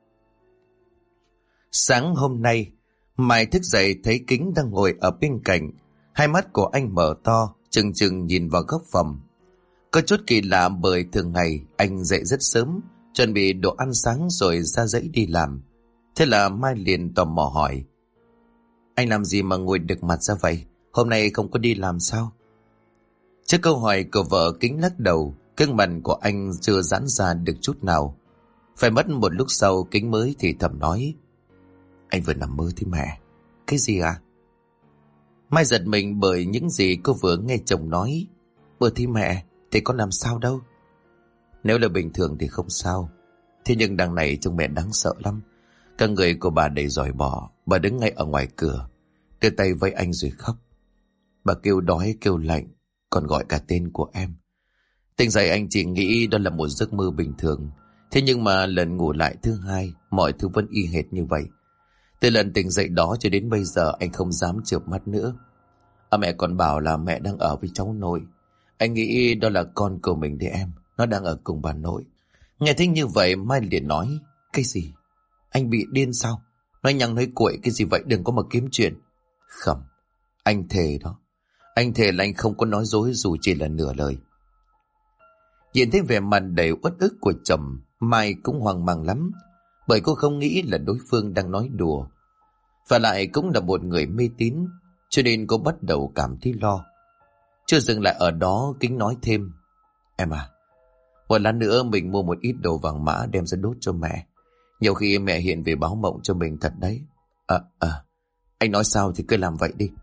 Sáng hôm nay, Mai thức dậy thấy Kính đang ngồi ở bên cạnh. Hai mắt của anh mở to, trừng trừng nhìn vào góc phòng. Có chút kỳ lạ bởi thường ngày anh dậy rất sớm, chuẩn bị đồ ăn sáng rồi ra dãy đi làm. Thế là Mai liền tò mò hỏi: Anh làm gì mà ngồi đực mặt ra vậy? Hôm nay không có đi làm sao? Trước câu hỏi của vợ, Kính lắc đầu. Gương mặt của anh chưa giãn ra được chút nào. Phải mất một lúc sau Kính mới thì thầm nói: Anh vừa nằm mơ thế mẹ. Cái gì à? Mai giật mình bởi những gì cô vừa nghe chồng nói. Mơ thì mẹ, thì có làm sao đâu. Nếu là bình thường thì không sao. Thế nhưng đằng này trông mẹ đáng sợ lắm. Cả người của bà đầy giỏi bỏ. Bà đứng ngay ở ngoài cửa, đưa tay với anh rồi khóc. Bà kêu đói kêu lạnh, còn gọi cả tên của em. Tỉnh dậy anh chỉ nghĩ đó là một giấc mơ bình thường. Thế nhưng mà lần ngủ lại thứ hai, mọi thứ vẫn y hệt như vậy. Từ lần tỉnh dậy đó cho đến bây giờ anh không dám chợp mắt nữa. Mẹ còn bảo là mẹ đang ở với cháu nội. Anh nghĩ đó là con của mình đấy em. Nó đang ở cùng bà nội. Nghe thấy như vậy Mai liền nói: Cái gì? Anh bị điên sao? Nói nhăng nói cuội cái gì vậy? Đừng có mà kiếm chuyện. Khẩm, anh thề đó. Anh thề là anh không có nói dối dù chỉ là nửa lời. Nhìn thấy vẻ mặt đầy uất ức của chồng, Mai cũng hoang mang lắm. Bởi cô không nghĩ là đối phương đang nói đùa. Và lại cũng là một người mê tín, cho nên cô bắt đầu cảm thấy lo. Chưa dừng lại ở đó, Kính nói thêm: Em à, một lát nữa mình mua một ít đồ vàng mã đem ra đốt cho mẹ. Nhiều khi mẹ hiện về báo mộng cho mình thật đấy. Anh nói sao thì cứ làm vậy đi.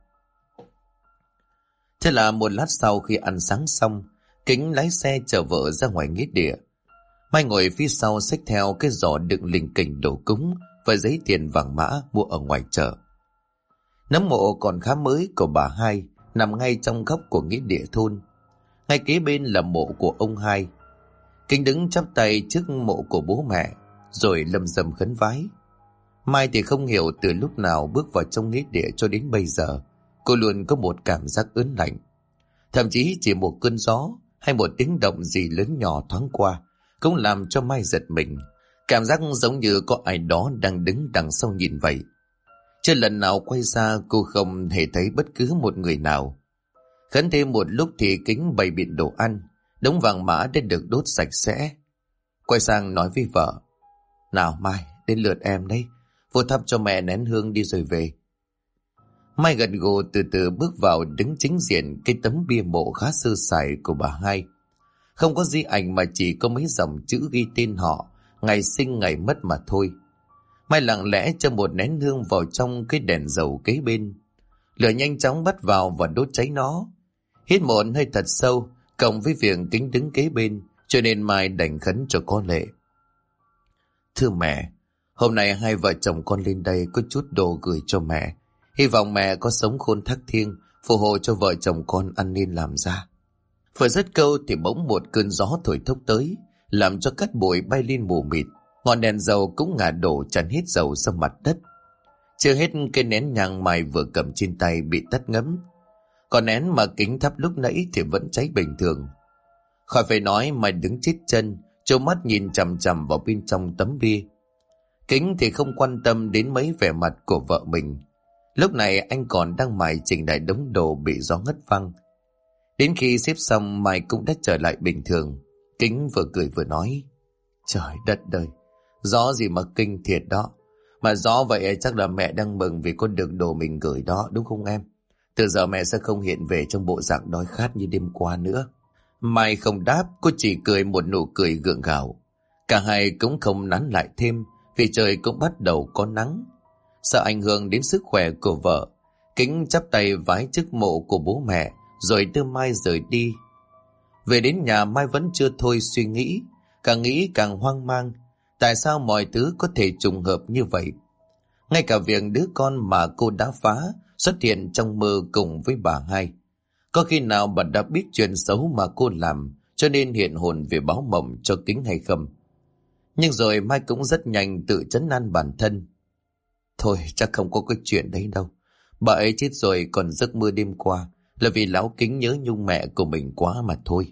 Thế là một lát sau khi ăn sáng xong, Kính lái xe chở vợ ra ngoài nghĩa địa. Mai ngồi phía sau xách theo cái giỏ đựng lình kình đồ cúng và giấy tiền vàng mã mua ở ngoài chợ. Nấm mộ còn khá mới của bà Hai nằm ngay trong góc của nghĩa địa thôn. Ngay kế bên là mộ của ông Hai. Kính đứng chắp tay trước mộ của bố mẹ rồi lầm rầm khấn vái. Mai thì không hiểu từ lúc nào bước vào trong nghĩa địa cho đến bây giờ, cô luôn có một cảm giác ớn lạnh. Thậm chí chỉ một cơn gió hay một tiếng động gì lớn nhỏ thoáng qua cũng làm cho Mai giật mình. Cảm giác giống như có ai đó đang đứng đằng sau nhìn vậy. Chưa lần nào quay ra cô không hề thấy bất cứ một người nào. Khấn thêm một lúc thì Kính bày biện đồ ăn, đống vàng mã đã được đốt sạch sẽ. Quay sang nói với vợ: Nào Mai, đến lượt em đấy. Vô thắp cho mẹ nén hương đi rồi về. Mai gật gù từ từ bước vào đứng chính diện cái tấm bia mộ khá sơ sài của bà Hai. Không có di ảnh mà chỉ có mấy dòng chữ ghi tên họ, ngày sinh ngày mất mà thôi. Mai lặng lẽ cho một nén hương vào trong cái đèn dầu kế bên. Lửa nhanh chóng bắt vào và đốt cháy nó. Hít một hơi thật sâu, cộng với việc Kính đứng kế bên, cho nên Mai đành khấn cho có lệ. Thưa mẹ, hôm nay hai vợ chồng con lên đây có chút đồ gửi cho mẹ. Hy vọng mẹ có sống khôn thác thiêng, phù hộ cho vợ chồng con ăn nên làm ra. Vừa dứt câu thì bỗng một cơn gió thổi thốc tới, làm cho cát bụi bay lên mù mịt. Ngọn đèn dầu cũng ngả đổ tràn hết dầu ra mặt đất. Chưa hết cái nén nhang Mai vừa cầm trên tay bị tắt ngấm. Còn nén mà Kính thắp lúc nãy thì vẫn cháy bình thường. Khỏi phải nói, Mai đứng chết chân, trố mắt nhìn chằm chằm vào bên trong tấm bia. Kính thì không quan tâm đến mấy vẻ mặt của vợ mình. Lúc này anh còn đang mải chỉnh lại đống đồ bị gió ngất văng. Đến khi xếp xong, Mai cũng đã trở lại bình thường. Kính vừa cười vừa nói: Trời đất ơi, gió gì mà kinh thiệt đó. Mà gió vậy chắc là mẹ đang mừng vì có được đồ mình gửi đó, đúng không em? Từ giờ mẹ sẽ không hiện về trong bộ dạng đói khát như đêm qua nữa. Mai không đáp, cô chỉ cười một nụ cười gượng gạo. Cả hai cũng không nán lại thêm, vì trời cũng bắt đầu có nắng. Sợ ảnh hưởng đến sức khỏe của vợ, Kính chắp tay vái trước mộ của bố mẹ rồi đưa Mai rời đi. Về đến nhà, Mai vẫn chưa thôi suy nghĩ, càng nghĩ càng hoang mang. Tại sao mọi thứ có thể trùng hợp như vậy? Ngay cả việc đứa con mà cô đã phá xuất hiện trong mơ cùng với bà hai. Có khi nào bà đã biết chuyện xấu mà cô làm, cho nên hiện hồn về báo mộng cho Kính hay không? Nhưng rồi Mai cũng rất nhanh tự trấn an bản thân. Thôi chắc không có cái chuyện đấy đâu. Bà ấy chết rồi, còn giấc mơ đêm qua là vì lão Kính nhớ nhung mẹ của mình quá mà thôi.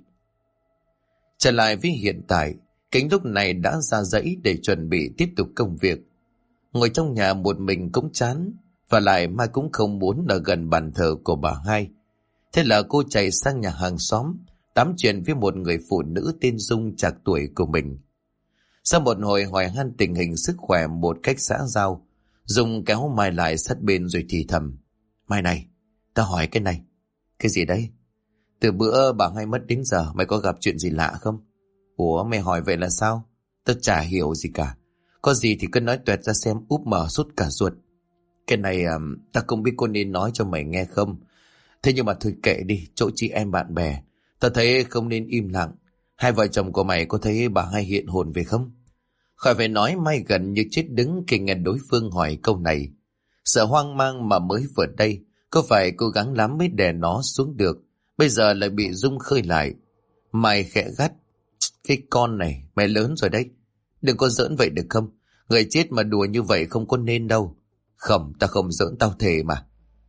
Trở lại với hiện tại, Kính lúc này đã ra dãy để chuẩn bị tiếp tục công việc. Ngồi trong nhà một mình cũng chán, và lại Mai cũng không muốn ở gần bàn thờ của bà hai. Thế là cô chạy sang nhà hàng xóm, tám chuyện với một người phụ nữ tên Dung trạc tuổi của mình. Sau một hồi hỏi han tình hình sức khỏe một cách xã giao, Dung kéo Mai lại sát bên rồi thì thầm: Mai này, ta hỏi cái này. Cái gì đấy? Từ bữa bà hai mất đến giờ mày có gặp chuyện gì lạ không? Ủa mày hỏi vậy là sao? Tớ chả hiểu gì cả. Có gì thì cứ nói toẹt ra xem, úp mở sút cả ruột. Cái này ta không biết có nên nói cho mày nghe không. Thế nhưng mà thôi kệ đi, chỗ chị em bạn bè. Ta thấy không nên im lặng. Hai vợ chồng của mày có thấy bà hai hiện hồn về không? Khỏi phải nói, Mai gần như chết đứng khi nghe đối phương hỏi câu này. Sợ hoang mang mà mới vừa đây, có phải cố gắng lắm mới đè nó xuống được. Bây giờ lại bị Dung khơi lại. Mai khẽ gắt: Cái con này, mày lớn rồi đấy. Đừng có giỡn vậy được không? Người chết mà đùa như vậy không có nên đâu. Không, ta không giỡn, tao thề mà.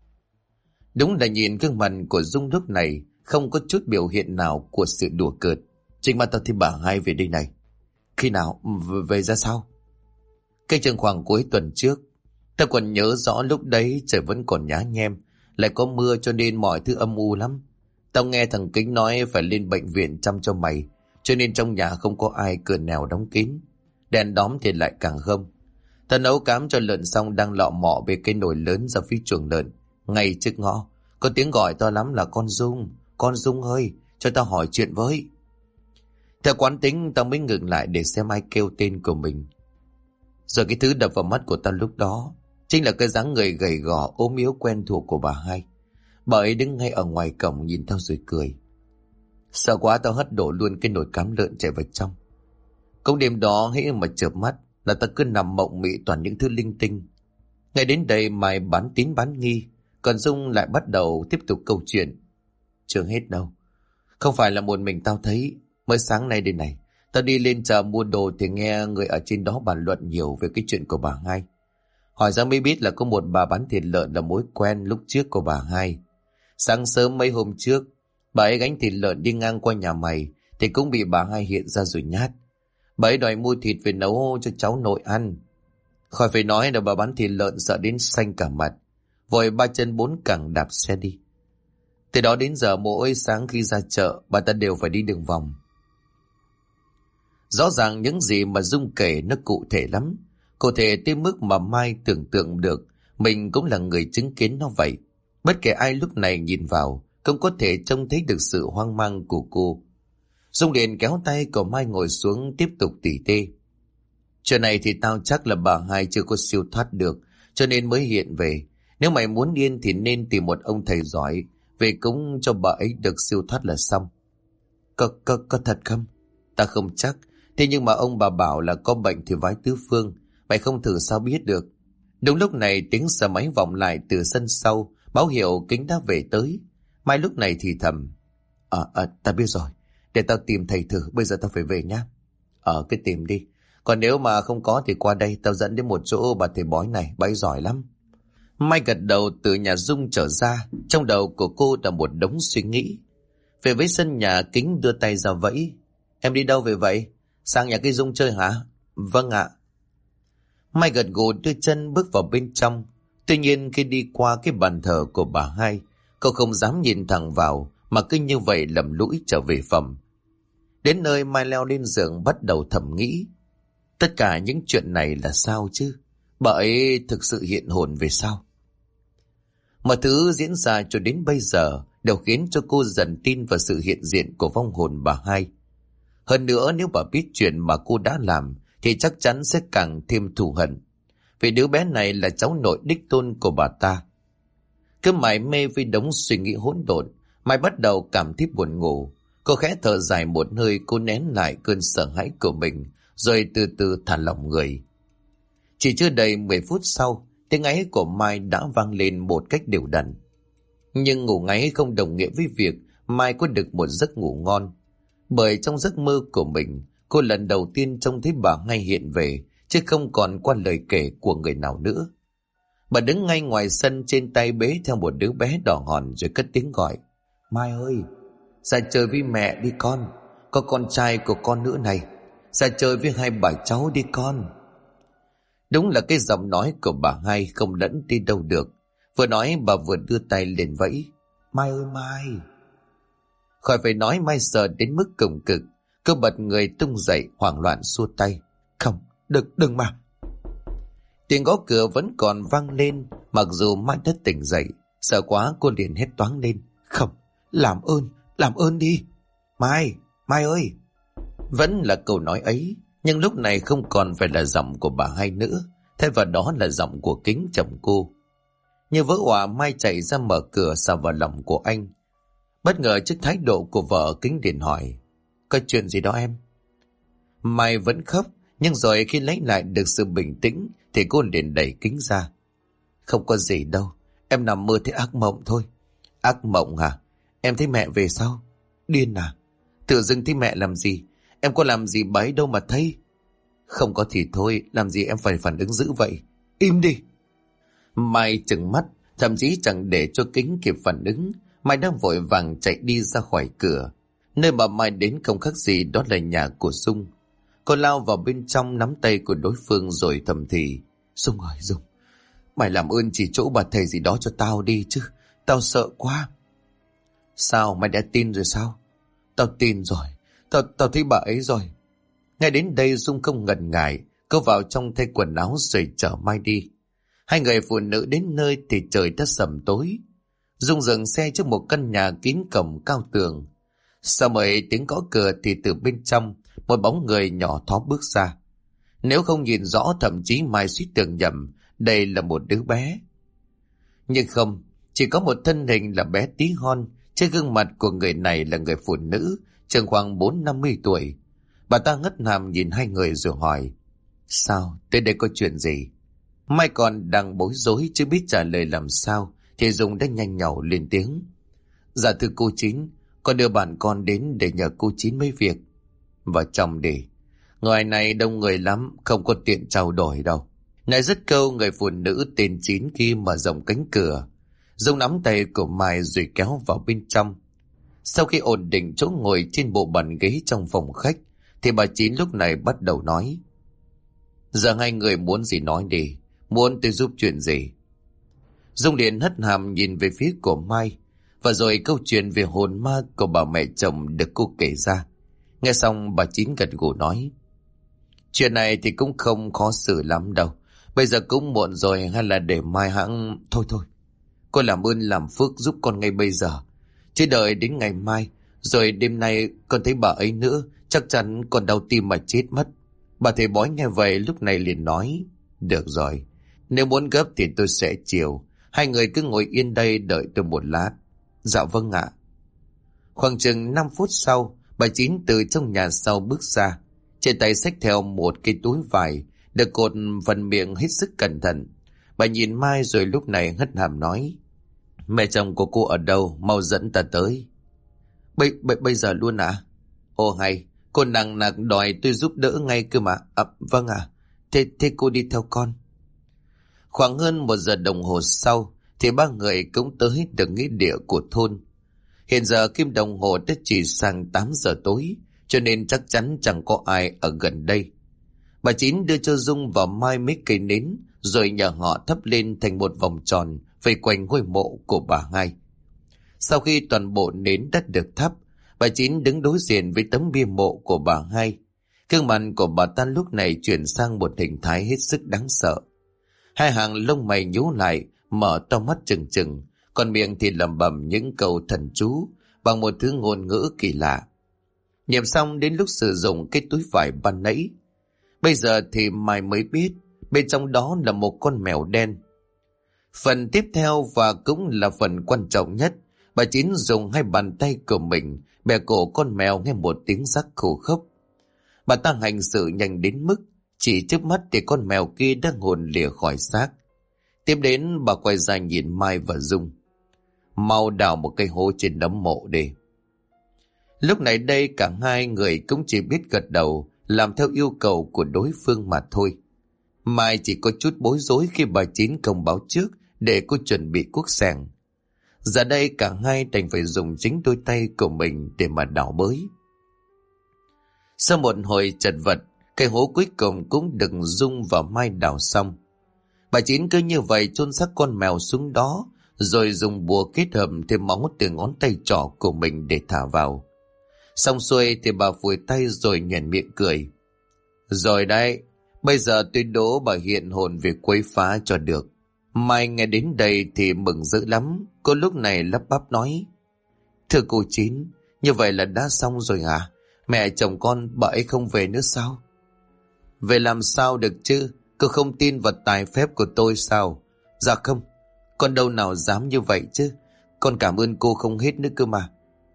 Đúng là nhìn gương mặt của Dung lúc này không có chút biểu hiện nào của sự đùa cợt. Chính mà tao thấy bà hai về đây này. Khi nào? Về ra sao? Cái chừng khoảng cuối tuần trước. Tao còn nhớ rõ lúc đấy trời vẫn còn nhá nhem, lại có mưa cho nên mọi thứ âm u lắm. Tao nghe thằng Kính nói phải lên bệnh viện chăm cho mày, cho nên trong nhà không có ai, cửa nẻo đóng kín. Đèn đóm thì lại càng không. Tao nấu cám cho lợn xong đang lọ mọ về cái nồi lớn ra phía chuồng lợn. Ngay trước ngõ có tiếng gọi to lắm là con Dung ơi, cho tao hỏi chuyện với. Theo quán tính, tao mới ngừng lại để xem ai kêu tên của mình. Rồi cái thứ đập vào mắt của tao lúc đó chính là cái dáng người gầy gò ốm yếu quen thuộc của bà hai. Bà ấy đứng ngay ở ngoài cổng nhìn tao rồi cười. Sợ quá tao hất đổ luôn cái nồi cám lợn chạy vào trong. Cũng đêm đó hễ mà chợp mắt là tao cứ nằm mộng mị toàn những thứ linh tinh. Ngay đến đây Mai bán tín bán nghi, còn Dung lại bắt đầu tiếp tục câu chuyện. Chưa hết đâu. Không phải là một mình tao thấy. Mới sáng nay đây này, tao đi lên chợ mua đồ thì nghe người ở trên đó bàn luận nhiều về cái chuyện của bà hai. Hỏi ra mới biết là có một bà bán thịt lợn là mối quen lúc trước của bà hai. Sáng sớm mấy hôm trước, bà ấy gánh thịt lợn đi ngang qua nhà mày thì cũng bị bà hai hiện ra rồi nhát. Bà ấy đòi mua thịt về nấu cho cháu nội ăn. Khỏi phải nói là bà bán thịt lợn sợ đến xanh cả mặt, vội ba chân bốn cẳng đạp xe đi. Từ đó đến giờ mỗi sáng khi ra chợ, bà ta đều phải đi đường vòng. Rõ ràng những gì mà Dung kể nó cụ thể lắm. Cụ thể tới mức mà Mai tưởng tượng được mình cũng là người chứng kiến nó vậy. Bất kể ai lúc này nhìn vào cũng có thể trông thấy được sự hoang mang của cô. Dung liền kéo tay của Mai ngồi xuống tiếp tục tỉ tê. Chuyện này thì tao chắc là bà hai chưa có siêu thoát được, cho nên mới hiện về. Nếu mày muốn điên thì nên tìm một ông thầy giỏi về cúng cho bà ấy được siêu thoát là xong. Có thật không? Ta không chắc. Thế nhưng mà ông bà bảo là có bệnh thì vái tứ phương. Mày không thử sao biết được. Đúng lúc này tiếng xe máy vọng lại từ sân sau, báo hiệu Kính đã về tới. Mai lúc này thì thầm: ta biết rồi. Để tao tìm thầy thử, bây giờ tao phải về nhá. Cứ tìm đi. Còn nếu mà không có thì qua đây, tao dẫn đến một chỗ bà thầy bói này, bà ấy giỏi lắm. Mai gật đầu từ nhà Dung trở ra. Trong đầu của cô là một đống suy nghĩ. Về với sân nhà, Kính đưa tay ra vẫy. Em đi đâu về vậy? Sang nhà cái Dung chơi hả? Vâng ạ. Mai gật gù đưa chân bước vào bên trong. Tuy nhiên khi đi qua cái bàn thờ của bà hai, cậu không dám nhìn thẳng vào mà cứ như vậy lầm lũi trở về phòng. Đến nơi Mai leo lên giường bắt đầu thầm nghĩ. Tất cả những chuyện này là sao chứ? Bà ấy thực sự hiện hồn về sao? Mọi thứ diễn ra cho đến bây giờ đều khiến cho cô dần tin vào sự hiện diện của vong hồn bà hai. Hơn nữa, nếu bà biết chuyện mà cô đã làm thì chắc chắn sẽ càng thêm thù hận. Vì đứa bé này là cháu nội đích tôn của bà ta. Cứ mải mê với đống suy nghĩ hỗn độn, Mai bắt đầu cảm thấy buồn ngủ. Cô khẽ thở dài một hơi, cô nén lại cơn sợ hãi của mình, rồi từ từ thả lỏng người. Chỉ chưa đầy 10 phút sau, tiếng ngáy của Mai đã vang lên một cách đều đặn. Nhưng ngủ ngáy không đồng nghĩa với việc Mai có được một giấc ngủ ngon. Bởi trong giấc mơ của mình, cô lần đầu tiên trông thấy bà ngay hiện về, chứ không còn qua lời kể của người nào nữa. Bà đứng ngay ngoài sân, trên tay bế theo một đứa bé đỏ hòn, rồi cất tiếng gọi. Mai ơi, ra chơi với mẹ đi con. Có con trai của con nữa này. Ra chơi với hai bà cháu đi con. Đúng là cái giọng nói của bà hai không lẫn đi đâu được. Vừa nói bà vừa đưa tay lên vẫy. Mai ơi Mai. Khỏi phải nói, Mai sợ đến mức cùng cực. Cô bật người tung dậy, hoảng loạn xua tay. Không, đừng mà. Tiếng gõ cửa vẫn còn vang lên. Mặc dù Mai đã tỉnh dậy, sợ quá cô liền hét toáng lên. Không, làm ơn đi. Mai ơi. Vẫn là câu nói ấy, nhưng lúc này không còn phải là giọng của bà hai nữa, thay vào đó là giọng của Kính, chồng cô. Như vỡ òa, Mai chạy ra mở cửa xà vào lòng của anh. Bất ngờ trước thái độ của vợ, Kính liền hỏi. Có chuyện gì đó em? Mai vẫn khóc, nhưng rồi khi lấy lại được sự bình tĩnh thì cô liền đẩy Kính ra. Không có gì đâu, em nằm mơ thấy ác mộng thôi. Ác mộng hả? Em thấy mẹ về sao? Điên à? Tự dưng thấy mẹ làm gì? Em có làm gì bấy đâu mà thấy. Không có thì thôi, làm gì em phải phản ứng dữ vậy? Im đi. Mai trừng mắt, thậm chí chẳng để cho Kính kịp phản ứng, Mai đang vội vàng chạy đi ra khỏi cửa. Nơi mà Mai đến không khác gì đó là nhà của Dung. Cô lao vào bên trong, nắm tay của đối phương rồi thầm thì. Dung ơi Dung, mày làm ơn chỉ chỗ bà thầy gì đó cho tao đi chứ. Tao sợ quá. Sao, mày đã tin rồi sao? Tao tin rồi. Tao thấy bà ấy rồi. Ngay đến đây Dung không ngần ngại, cô vào trong thay quần áo rồi chở Mai đi. Hai người phụ nữ đến nơi thì trời đã sầm tối. Dung dừng xe trước một căn nhà kín cổng cao tường. Sau mấy tiếng gõ cửa thì từ bên trong một bóng người nhỏ thó bước ra. Nếu không nhìn rõ, thậm chí Mai suýt tưởng nhầm đây là một đứa bé. Nhưng không, chỉ có một thân hình là bé tí hon. Trên gương mặt của người này là người phụ nữ chừng khoảng 40-50 tuổi. Bà ta ngất ngàm nhìn hai người rồi hỏi. Sao, tới đây có chuyện gì? Mai còn đang bối rối chưa biết trả lời làm sao thì Dung đã nhanh nhảu lên tiếng. Dạ thưa cô Chín, con đưa bạn con đến để nhờ cô Chín mấy việc. Vào trong đi. Ngoài này đông người lắm, không có tiện trao đổi đâu. Nói dứt câu, người phụ nữ tên Chín kia mở rộng cánh cửa. Dung nắm tay của Mai rồi kéo vào bên trong. Sau khi ổn định chỗ ngồi trên bộ bàn ghế trong phòng khách thì bà Chín lúc này bắt đầu nói. Giờ hai người muốn gì nói đi. Muốn tôi giúp chuyện gì? Dung liền hất hàm nhìn về phía của Mai. Và rồi câu chuyện về hồn ma của bà mẹ chồng được cô kể ra. Nghe xong bà Chín gật gù nói. Chuyện này thì cũng không khó xử lắm đâu. Bây giờ cũng muộn rồi, hay là để mai hãng... Thôi, cô làm ơn làm phước giúp con ngay bây giờ. Chứ đợi đến ngày mai, rồi đêm nay con thấy bà ấy nữa, chắc chắn còn đau tim mà chết mất. Bà thầy bói nghe vậy lúc này liền nói. Được rồi, nếu muốn gấp thì tôi sẽ chiều. Hai người cứ ngồi yên đây đợi tôi một lát. Dạ vâng ạ. Khoảng chừng 5 phút sau, bà Chín từ trong nhà sau bước ra. Trên tay xách theo một cái túi vải, được cột phần miệng hết sức cẩn thận. Bà nhìn Mai rồi lúc này hất hàm nói. Mẹ chồng của cô ở đâu, mau dẫn ta tới. Bây giờ luôn ạ? Ồ hay, cô nặng nặc đòi tôi giúp đỡ ngay cơ mà. Vâng ạ. Thế cô đi theo con. Khoảng hơn 1 giờ đồng hồ sau thì ba người cũng tới được nghĩa địa của thôn. Hiện giờ kim đồng hồ đã chỉ sang 8 giờ tối, cho nên chắc chắn chẳng có ai ở gần đây. Bà Chín đưa cho Dung và Mai mấy cây nến, rồi nhờ họ thắp lên thành một vòng tròn vây quanh ngôi mộ của bà Hai. Sau khi toàn bộ nến đã được thắp, bà Chín đứng đối diện với tấm bia mộ của bà Hai. Gương mặt của bà ta lúc này chuyển sang một hình thái hết sức đáng sợ. Hai hàng lông mày nhíu lại, mở to mắt trừng trừng, còn miệng thì lẩm bẩm những câu thần chú bằng một thứ ngôn ngữ kỳ lạ. Niệm xong đến lúc sử dụng cái túi vải ban nãy, bây giờ thì Mai mới biết bên trong đó là một con mèo đen. Phần tiếp theo và cũng là phần quan trọng nhất, bà Chín dùng hai bàn tay của mình bẻ cổ con mèo nghe một tiếng rắc khô khốc. Bà ta hành sự nhanh đến mức chỉ chớp mắt thì con mèo kia đã hồn lìa khỏi xác. Tiếp đến bà quay ra nhìn Mai và Dung. Mau đào một cây hố trên nấm mộ đi. Lúc này đây cả hai người cũng chỉ biết gật đầu, làm theo yêu cầu của đối phương mà thôi. Mai chỉ có chút bối rối khi bà Chín thông báo trước để cô chuẩn bị cuốc sẻng. Giờ đây cả hai đành phải dùng chính đôi tay của mình để mà đào bới. Sau một hồi chật vật, cây hố cuối cùng cũng được Dung và Mai đào xong. Bà Chín cứ như vậy chôn xác con mèo xuống đó, rồi dùng bùa kết hợp thêm máu từ ngón tay trỏ của mình để thả vào. Xong xuôi thì bà phủi tay rồi nhoẻn miệng cười. Rồi đấy, bây giờ tôi đố bà hiện hồn về quấy phá cho được. Mai nghe đến đây thì mừng dữ lắm. Cô lúc này lắp bắp nói: Thưa cô Chín, như vậy là đã xong rồi hả? Mẹ chồng con bà ấy không về nữa sao? Về làm sao được chứ? Cô không tin vào tài phép của tôi sao? Dạ không, con đâu nào dám như vậy chứ. Con cảm ơn cô không hết nữa cơ mà.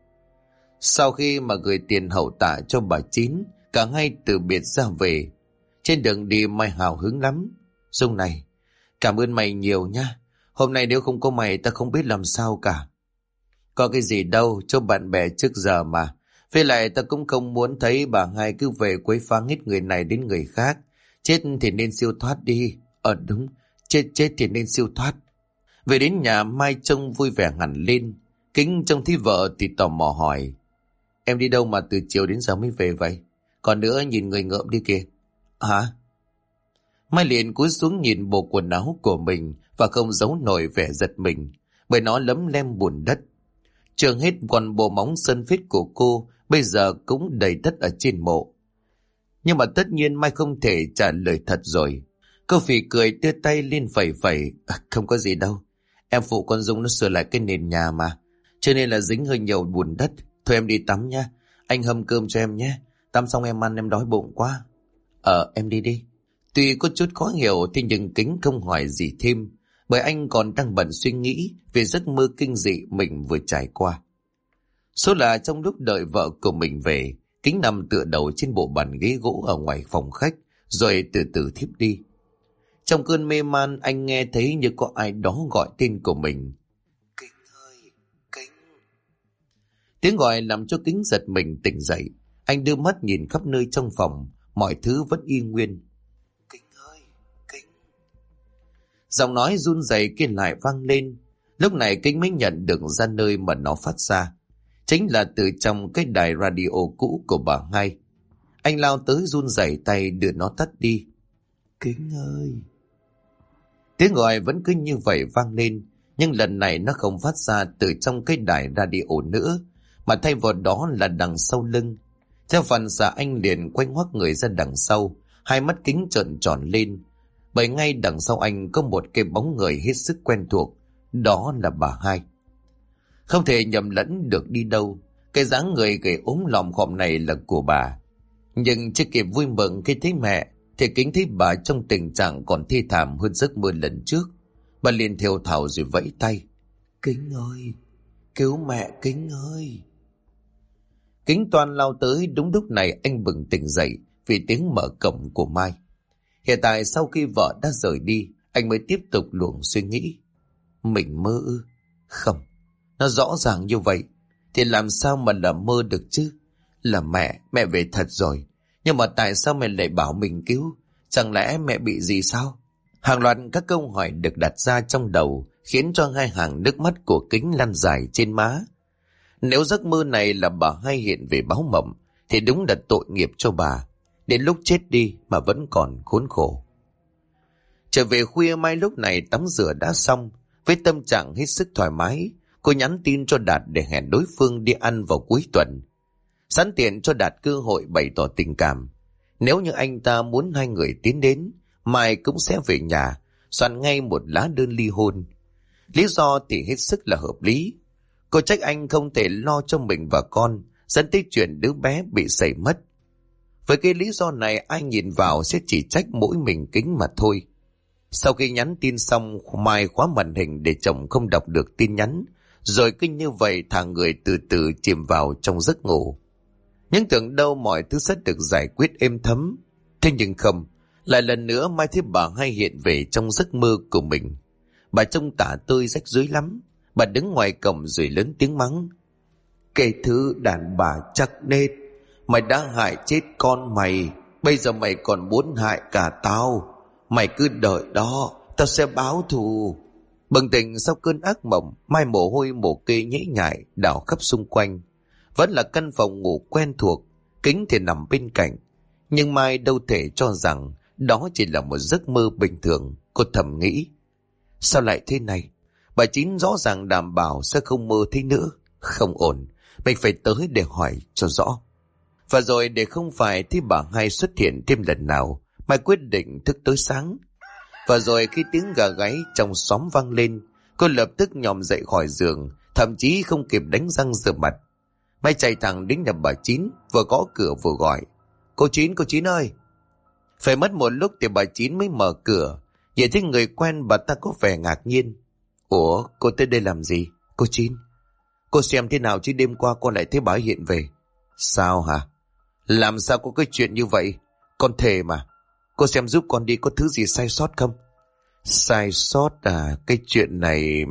Sau khi mà gửi tiền hậu tạ cho bà Chín, cả hai từ biệt ra về. Trên đường đi Mai hào hứng lắm. Dung này, cảm ơn mày nhiều nha. Hôm nay nếu không có mày ta không biết làm sao cả. Có cái gì đâu, cho bạn bè trước giờ mà. Với lại ta cũng không muốn thấy bà Hai cứ về quấy phá hết người này đến người khác. Chết thì nên siêu thoát đi. Đúng, chết thì nên siêu thoát. Về đến nhà Mai trông vui vẻ hẳn lên. Kính trông thấy vợ thì tò mò hỏi: Em đi đâu mà từ chiều đến giờ mới về vậy? Còn nữa nhìn người ngợm đi kìa. Hả? Mai liền cúi xuống nhìn bộ quần áo của mình và không giấu nổi vẻ giật mình, bởi nó lấm lem bùn đất. Trường hết còn bộ móng sơn phết của cô bây giờ cũng đầy đất ở trên mộ. Nhưng mà tất nhiên Mai không thể trả lời thật rồi. Cô phì cười đưa tay lên phẩy phẩy. Không có gì đâu. Em phụ con Dung nó sửa lại cái nền nhà mà, cho nên là dính hơi nhiều bùn đất. Thôi em đi tắm nha. Anh hâm cơm cho em nhé. Tắm xong em ăn, em đói bụng quá. Em đi đi. Tuy có chút khó hiểu thì nhưng Kính không hỏi gì thêm, bởi anh còn đang bận suy nghĩ về giấc mơ kinh dị mình vừa trải qua. Số là trong lúc đợi vợ của mình về, Kính nằm tựa đầu trên bộ bàn ghế gỗ ở ngoài phòng khách, rồi từ từ thiếp đi. Trong cơn mê man, anh nghe thấy như có ai đó gọi tên của mình. Kính ơi, Kính. Tiếng gọi làm cho Kính giật mình tỉnh dậy. Anh đưa mắt nhìn khắp nơi trong phòng, mọi thứ vẫn y nguyên. Kính ơi, Kính. Giọng nói run rẩy kia lại vang lên. Lúc này Kính mới nhận được ra nơi mà nó phát ra. Chính là từ trong cái đài radio cũ của bà Hai. Anh lao tới run rẩy tay đưa nó tắt đi. Kính ơi. Tiếng gọi vẫn cứ như vậy vang lên, nhưng lần này nó không phát ra từ trong cái đài radio nữa, mà thay vào đó là đằng sau lưng. Theo phản xạ anh liền quay ngoắt người ra đằng sau, hai mắt Kính trợn tròn lên, bởi ngay đằng sau anh có một cái bóng người hết sức quen thuộc, đó là bà Hai. Không thể nhầm lẫn được đi đâu, cái dáng người gầy ốm lòm khòm này là của bà. Nhưng chưa kịp vui mừng khi thấy mẹ, thì Kính thấy bà trong tình trạng còn thê thảm hơn giấc mơ lần trước. Bà liền thều thào rồi vẫy tay. Kính ơi, cứu mẹ Kính ơi. Kính toan lao tới, đúng lúc này anh bừng tỉnh dậy vì tiếng mở cổng của Mai. Hiện tại sau khi vợ đã rời đi, anh mới tiếp tục luồng suy nghĩ. Mình mơ ư? Không, nó rõ ràng như vậy thì làm sao mà là mơ được chứ? Là mẹ về thật rồi. Nhưng mà tại sao mẹ lại bảo mình cứu? Chẳng lẽ mẹ bị gì sao? Hàng loạt các câu hỏi được đặt ra trong đầu khiến cho hai hàng nước mắt của Kính lăn dài trên má. Nếu giấc mơ này là bà hay hiện về báo mộng thì đúng là tội nghiệp cho bà. Đến lúc chết đi mà vẫn còn khốn khổ. Trở về khuya, Mai lúc này tắm rửa đã xong. Với tâm trạng hết sức thoải mái, cô nhắn tin cho Đạt để hẹn đối phương đi ăn vào cuối tuần. Sẵn tiện cho Đạt cơ hội bày tỏ tình cảm. Nếu như anh ta muốn hai người tiến đến, Mai cũng sẽ về nhà, soạn ngay một lá đơn ly hôn. Lý do thì hết sức là hợp lý. Cô trách anh không thể lo cho mình và con, dẫn tới chuyện đứa bé bị sẩy mất. Với cái lý do này, ai nhìn vào sẽ chỉ trách mỗi mình Kính mà thôi. Sau khi nhắn tin xong, Mai khóa màn hình để chồng không đọc được tin nhắn, rồi cứ như vậy thả người từ từ chìm vào trong giấc ngủ. Nhưng tưởng đâu mọi thứ sẽ được giải quyết êm thấm. Thế nhưng không, lại lần nữa Mai thấy bà hay hiện về trong giấc mơ của mình. Bà trông tả tơi rách rưới lắm. Bà đứng ngoài cổng rồi lớn tiếng mắng: "Cái thứ đàn bà chắc nết, mày đã hại chết con mày, bây giờ mày còn muốn hại cả tao. Mày cứ đợi đó, tao sẽ báo thù." Bừng tỉnh sau cơn ác mộng, Mai mồ hôi mồ kê nhễ nhại đảo khắp xung quanh. Vẫn là căn phòng ngủ quen thuộc, Kính thì nằm bên cạnh. Nhưng Mai đâu thể cho rằng đó chỉ là một giấc mơ bình thường. Cô thầm nghĩ, sao lại thế này? Bà Chín rõ ràng đảm bảo sẽ không mơ thế nữa. Không ổn, mình phải tới để hỏi cho rõ. Và rồi để không phải thấy bà hai xuất hiện thêm lần nào, Mai quyết định thức tới sáng. Và rồi khi tiếng gà gáy trong xóm vang lên, cô lập tức nhòm dậy khỏi giường, thậm chí không kịp đánh răng rửa mặt. Mai chạy thẳng đến nhà bà Chín, vừa gõ cửa vừa gọi: cô Chín ơi!" Phải mất một lúc thì bà Chín mới mở cửa. Nhìn thấy người quen, bà ta có vẻ ngạc nhiên: "Ủa, cô tới đây làm gì?" "Cô Chín, cô xem thế nào chứ đêm qua con lại thấy bà hiện về." "Sao hả? Làm sao có cái chuyện như vậy? Con thề mà. Cô xem giúp con đi, có thứ gì sai sót không?" "Sai sót à? Cái chuyện này..."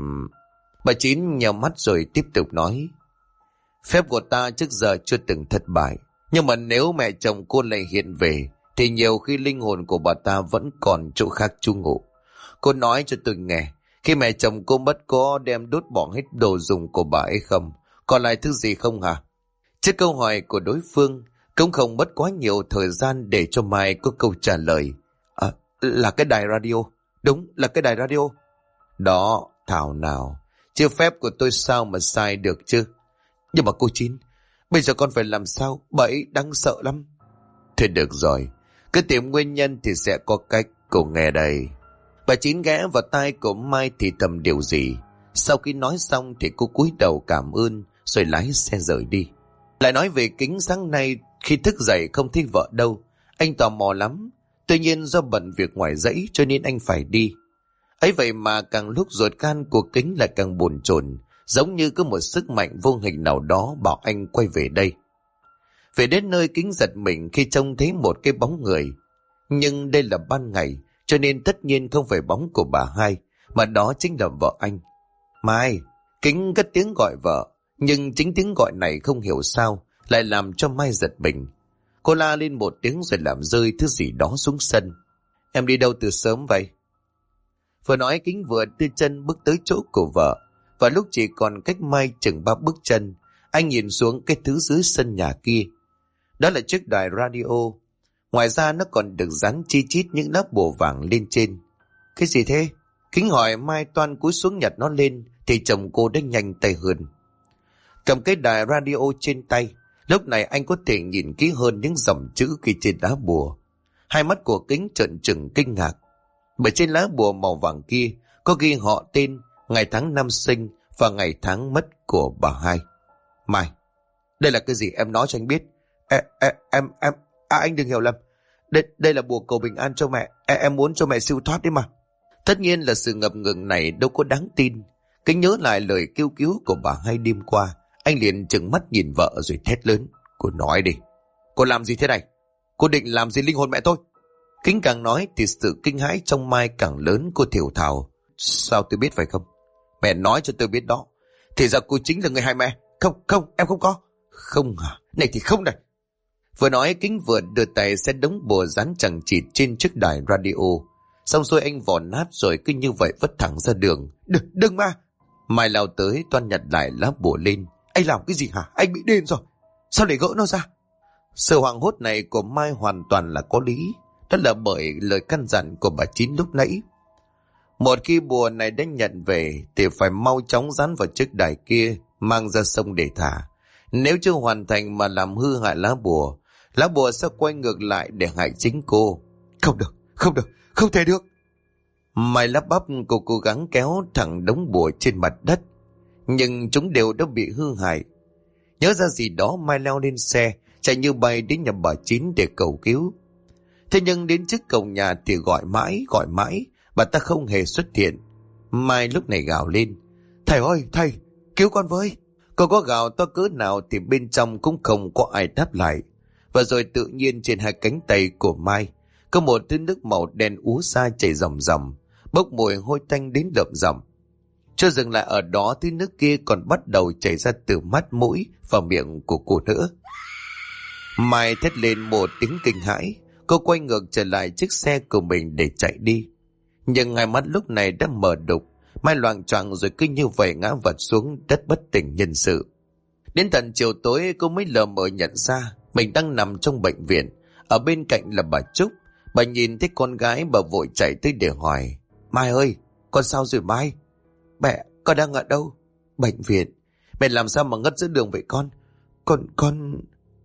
Bà Chín nhèo mắt rồi tiếp tục nói: "Phép của ta trước giờ chưa từng thất bại. Nhưng mà nếu mẹ chồng cô lại hiện về thì nhiều khi linh hồn của bà ta vẫn còn chỗ khác trú ngụ. Cô nói cho tôi nghe, khi mẹ chồng cô mất có đem đốt bỏ hết đồ dùng của bà ấy không? Còn lại thứ gì không hả?" Trước câu hỏi của đối phương, cũng không mất quá nhiều thời gian để cho Mai có câu trả lời. Là cái đài radio." "Đúng, là cái đài radio." "Đó, thảo nào. Chứ phép của tôi sao mà sai được chứ?" "Nhưng mà cô Chín, bây giờ con phải làm sao? Bà ấy đáng sợ lắm." "Thôi được rồi, cứ tìm nguyên nhân thì sẽ có cách. Cô nghe đây." Bà Chín ghé vào tai của Mai thì thầm điều gì. Sau khi nói xong thì cô cúi đầu cảm ơn rồi lái xe rời đi. Lại nói về Kính, sáng nay khi thức dậy không thấy vợ đâu. Anh tò mò lắm. Tuy nhiên do bận việc ngoài dãy cho nên anh phải đi. Ấy vậy mà càng lúc ruột gan của Kính lại càng bồn chồn, giống như có một sức mạnh vô hình nào đó bảo anh quay về đây. Về đến nơi, Kính giật mình khi trông thấy một cái bóng người. Nhưng đây là ban ngày, cho nên tất nhiên không phải bóng của bà hai, mà đó chính là vợ anh. "Mai!" Kính cất tiếng gọi vợ, nhưng chính tiếng gọi này không hiểu sao lại làm cho Mai giật mình. Cô la lên một tiếng rồi làm rơi thứ gì đó xuống sân. "Em đi đâu từ sớm vậy?" Vừa nói, Kính vừa đưa chân bước tới chỗ của vợ. Và lúc chỉ còn cách Mai chừng 3 bước chân, anh nhìn xuống cái thứ dưới sân nhà kia. Đó là chiếc đài radio. Ngoài ra nó còn được dán chi chít những lá bùa vàng lên trên. "Cái gì thế?" Kính hỏi. Mai toan cúi xuống nhặt nó lên thì chồng cô đã nhanh tay hơn. Cầm cái đài radio trên tay, lúc này anh có thể nhìn kỹ hơn những dòng chữ ghi trên lá bùa. Hai mắt của Kính trợn trừng kinh ngạc, bởi trên lá bùa màu vàng kia có ghi họ tên, ngày tháng năm sinh và ngày tháng mất của bà hai. "Mai, đây là cái gì? Em nói cho anh biết." Anh đừng hiểu lầm. Đây là bùa cầu bình an cho mẹ. Em muốn cho mẹ siêu thoát đấy mà." Tất nhiên là sự ngập ngừng này đâu có đáng tin. Kính nhớ lại lời kêu cứu của bà hai đêm qua. Anh liền trừng mắt nhìn vợ rồi thét lớn: "Cô nói đi, cô làm gì thế này? Cô định làm gì linh hồn mẹ tôi?" Kính càng nói thì sự kinh hãi trong Mai càng lớn. Cô thều thào: "Sao tôi biết phải không? Mẹ nói cho tôi biết đó. Thì ra cô chính là người hại mẹ." Không, em không có." "Không hả? Này thì không này." Vừa nói, Kính vừa đưa tay xé đống bùa dán chằng chịt trên chiếc đài radio. Xong rồi anh vò nát rồi cứ như vậy vứt thẳng ra đường. Đừng mà!" Mai lao tới toan nhặt lại lá bùa lên, Anh làm cái gì hả? Anh bị điên rồi. Sao để gỡ nó ra? Sự hoảng hốt này của Mai hoàn toàn là có lý. Đó là bởi lời căn dặn của bà Chín lúc nãy. Một khi bùa này đã nhận về thì phải mau chóng dán vào chiếc đài kia, mang ra sông để thả. Nếu chưa hoàn thành mà làm hư hại lá bùa sẽ quay ngược lại để hại chính cô. Không được, không thể được. Mai lắp bắp, cô cố gắng kéo thẳng đống bùa trên mặt đất, nhưng chúng đều đã bị hư hại. Nhớ ra gì đó, Mai leo lên xe, chạy như bay đến nhà bà Chín để cầu cứu. Thế nhưng đến trước cổng nhà thì gọi mãi, bà ta không hề xuất hiện. Mai lúc này gào lên: Thầy ơi, thầy, cứu con với. Cô có gào to cỡ nào thì bên trong cũng không có ai đáp lại. Và rồi tự nhiên trên hai cánh tay của Mai có một thứ nước màu đen ú ra chảy ròng ròng, bốc mùi hôi tanh đến lợm giọng. Chưa dừng lại ở đó, thứ nước kia còn bắt đầu chảy ra từ mắt, mũi và miệng của cô nữa. Mai thét lên một tiếng kinh hãi, cô quay ngược trở lại chiếc xe của mình để chạy đi. Nhưng hai mắt lúc này đã mở đục, Mai loạng choạng rồi cứ như vậy ngã vật xuống đất bất tỉnh nhân sự. Đến tận chiều tối cô mới lờ mờ nhận ra mình đang nằm trong bệnh viện, ở bên cạnh là bà Trúc. Bà nhìn thấy con gái, bà vội chạy tới để hỏi: Mai ơi, con sao rồi Mai? Mẹ, con đang ở đâu? Bệnh viện. Mẹ làm sao mà ngất giữa đường vậy con? Con...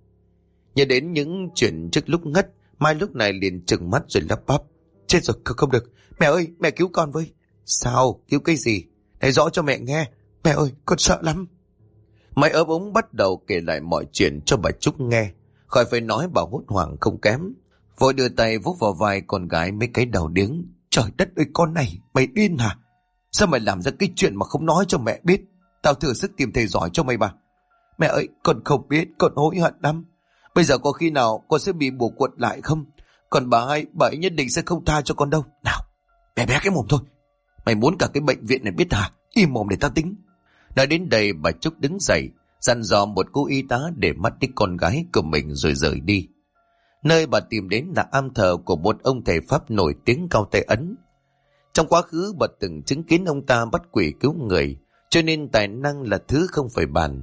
Nhớ đến những chuyện trước lúc ngất, Mai lúc này liền trừng mắt rồi lắp bắp: Chết rồi, không được. Mẹ ơi, mẹ cứu con với. Sao? Cứu cái gì? Nói rõ cho mẹ nghe. Mẹ ơi, con sợ lắm. Mai ấp úng bắt đầu kể lại mọi chuyện cho bà Trúc nghe. Khỏi phải nói, bà hốt hoảng không kém, vội đưa tay vuốt vào vai con gái mấy cái đầu điếng. Trời đất ơi, con này, mày điên hả? Sao mày làm ra cái chuyện mà không nói cho mẹ biết? Tao thử sức tìm thầy giỏi cho mày bà. Mẹ ơi, con không biết, con hối hận lắm. Bây giờ có khi nào con sẽ bị bùa quật lại không? Còn bà ấy nhất định sẽ không tha cho con đâu. Nào, bé bé cái mồm thôi. Mày muốn cả cái bệnh viện này biết hả? Im mồm để tao tính. Nói đến đây, bà Trúc đứng dậy, dặn dò một cô y tá để mắt đến con gái của mình rồi rời đi. Nơi bà tìm đến là am thờ của một ông thầy Pháp nổi tiếng cao tay Ấn. Trong quá khứ bà từng chứng kiến ông ta bắt quỷ cứu người, cho nên tài năng là thứ không phải bàn.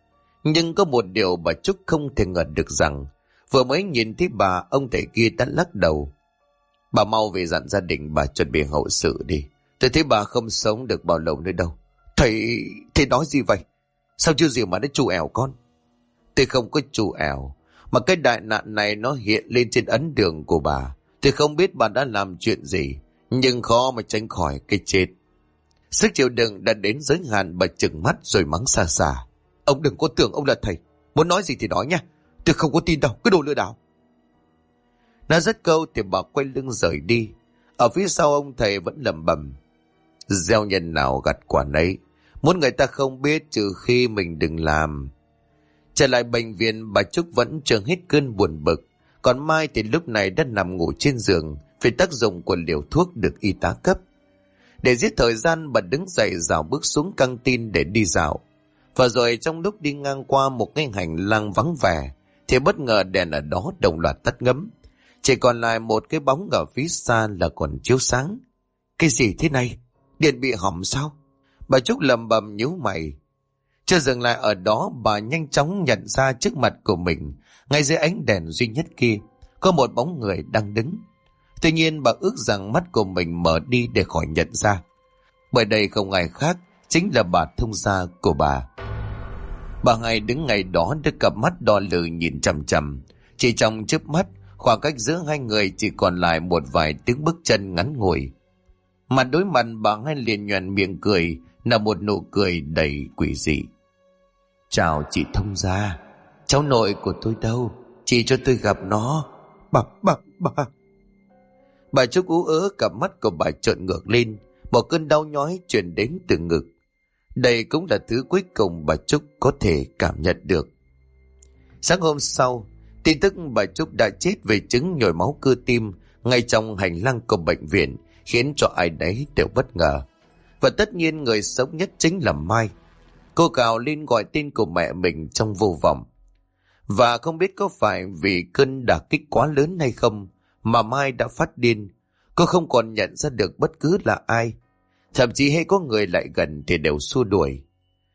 Nhưng có một điều bà Trúc không thể ngờ được rằng vừa mới nhìn thấy bà, ông thầy kia đã lắc đầu. Bà mau về dặn gia đình bà chuẩn bị hậu sự đi. Tôi thấy bà không sống được bao lâu nữa đâu. Thầy nói gì vậy? Sao chưa gì mà nó trù ẻo con? Tôi không có trù ẻo, mà cái đại nạn này nó hiện lên trên ấn đường của bà. Tôi không biết bà đã làm chuyện gì, nhưng khó mà tránh khỏi cái chết. Sức chịu đựng đã đến giới hạn, bà trừng mắt rồi mắng xa xa. Ông đừng có tưởng ông là thầy. Muốn nói gì thì nói nha. Tôi không có tin đâu, cứ đồ lừa đảo. Nói dứt câu thì bà quay lưng rời đi. Ở phía sau ông thầy vẫn lẩm bẩm: gieo nhân nào gặt quả nấy, muốn người ta không biết trừ khi mình đừng làm. Trở lại bệnh viện, bà Trúc vẫn chưa hết cơn buồn bực. Còn Mai thì lúc này đã nằm ngủ trên giường vì tác dụng của liều thuốc được y tá cấp. Để giết thời gian, bà đứng dậy rảo bước xuống căng tin để đi dạo. Và rồi trong lúc đi ngang qua một cái hành lang vắng vẻ thì bất ngờ đèn ở đó đồng loạt tắt ngấm. Chỉ còn lại một cái bóng ở phía xa là còn chiếu sáng. Cái gì thế này? Điện bị hỏng sao? Bà Trúc lầm bầm nhíu mày. Chưa dừng lại ở đó, bà nhanh chóng nhận ra trước mặt của mình, ngay dưới ánh đèn duy nhất kia, có một bóng người đang đứng. Tuy nhiên bà ước rằng mắt của mình mở đi để khỏi nhận ra, bởi đây không ai khác chính là bà thông gia của bà. Bà Hai đứng ngay đó với cặp mắt đỏ lừ nhìn chằm chằm. Chỉ trong chớp mắt, khoảng cách giữa hai người chỉ còn lại một vài tiếng bước chân ngắn ngủi. Mặt đối mặt, bà Hai liền nhoẻn miệng cười, là một nụ cười đầy quỷ dị. Chào chị thông gia, cháu nội của tôi đâu? Chị cho tôi gặp nó. Bà. Bà Trúc ú ớ, cặp mắt của bà trợn ngược lên, một cơn đau nhói truyền đến từ ngực. Đây cũng là thứ cuối cùng bà Trúc có thể cảm nhận được. Sáng hôm sau, tin tức bà Trúc đã chết vì chứng nhồi máu cơ tim ngay trong hành lang của bệnh viện khiến cho ai đấy đều bất ngờ. Và tất nhiên người sống nhất chính là Mai. Cô gào lên gọi tên của mẹ mình trong vô vọng. Và không biết có phải vì cơn đả kích quá lớn hay không mà Mai đã phát điên. Cô không còn nhận ra được bất cứ là ai. Thậm chí hay có người lại gần thì đều xua đuổi.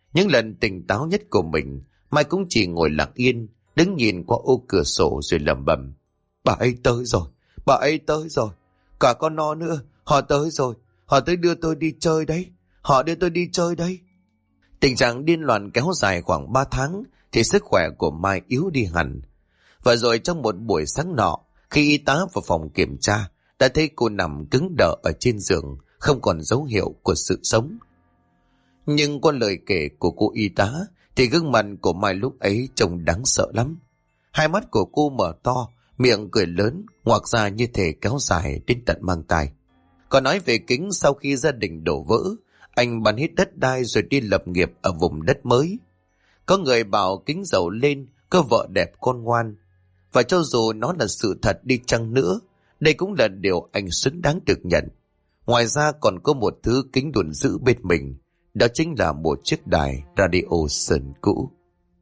Những lần tỉnh táo nhất của mình, Mai cũng chỉ ngồi lặng yên, đứng nhìn qua ô cửa sổ rồi lẩm bẩm. Bà ấy tới rồi, bà ấy tới rồi. Cả con nó nữa, họ tới rồi. Họ tới đưa tôi đi chơi đấy. Họ đưa tôi đi chơi đấy. Tình trạng điên loạn kéo dài khoảng 3 tháng thì sức khỏe của Mai yếu đi hẳn. Và rồi trong một buổi sáng nọ, khi y tá vào phòng kiểm tra, đã thấy cô nằm cứng đờ ở trên giường, không còn dấu hiệu của sự sống. Nhưng qua lời kể của cô y tá thì gương mặt của Mai lúc ấy trông đáng sợ lắm. Hai mắt của cô mở to, miệng cười lớn, ngoạc ra như thể kéo dài đến tận mang tai. Còn nói về Kính, sau khi gia đình đổ vỡ, anh bán hết đất đai rồi đi lập nghiệp ở vùng đất mới. Có người bảo Kính giàu lên, có vợ đẹp con ngoan. Và cho dù nó là sự thật đi chăng nữa, đây cũng là điều anh xứng đáng được nhận. Ngoài ra còn có một thứ Kính luôn giữ bên mình, đó chính là một chiếc đài radio sờn cũ.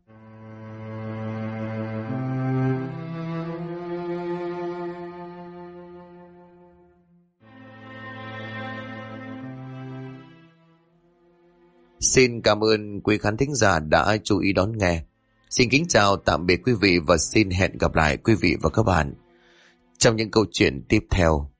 Xin cảm ơn quý khán thính giả đã chú ý đón nghe. Xin kính chào tạm biệt quý vị và xin hẹn gặp lại quý vị và các bạn trong những câu chuyện tiếp theo.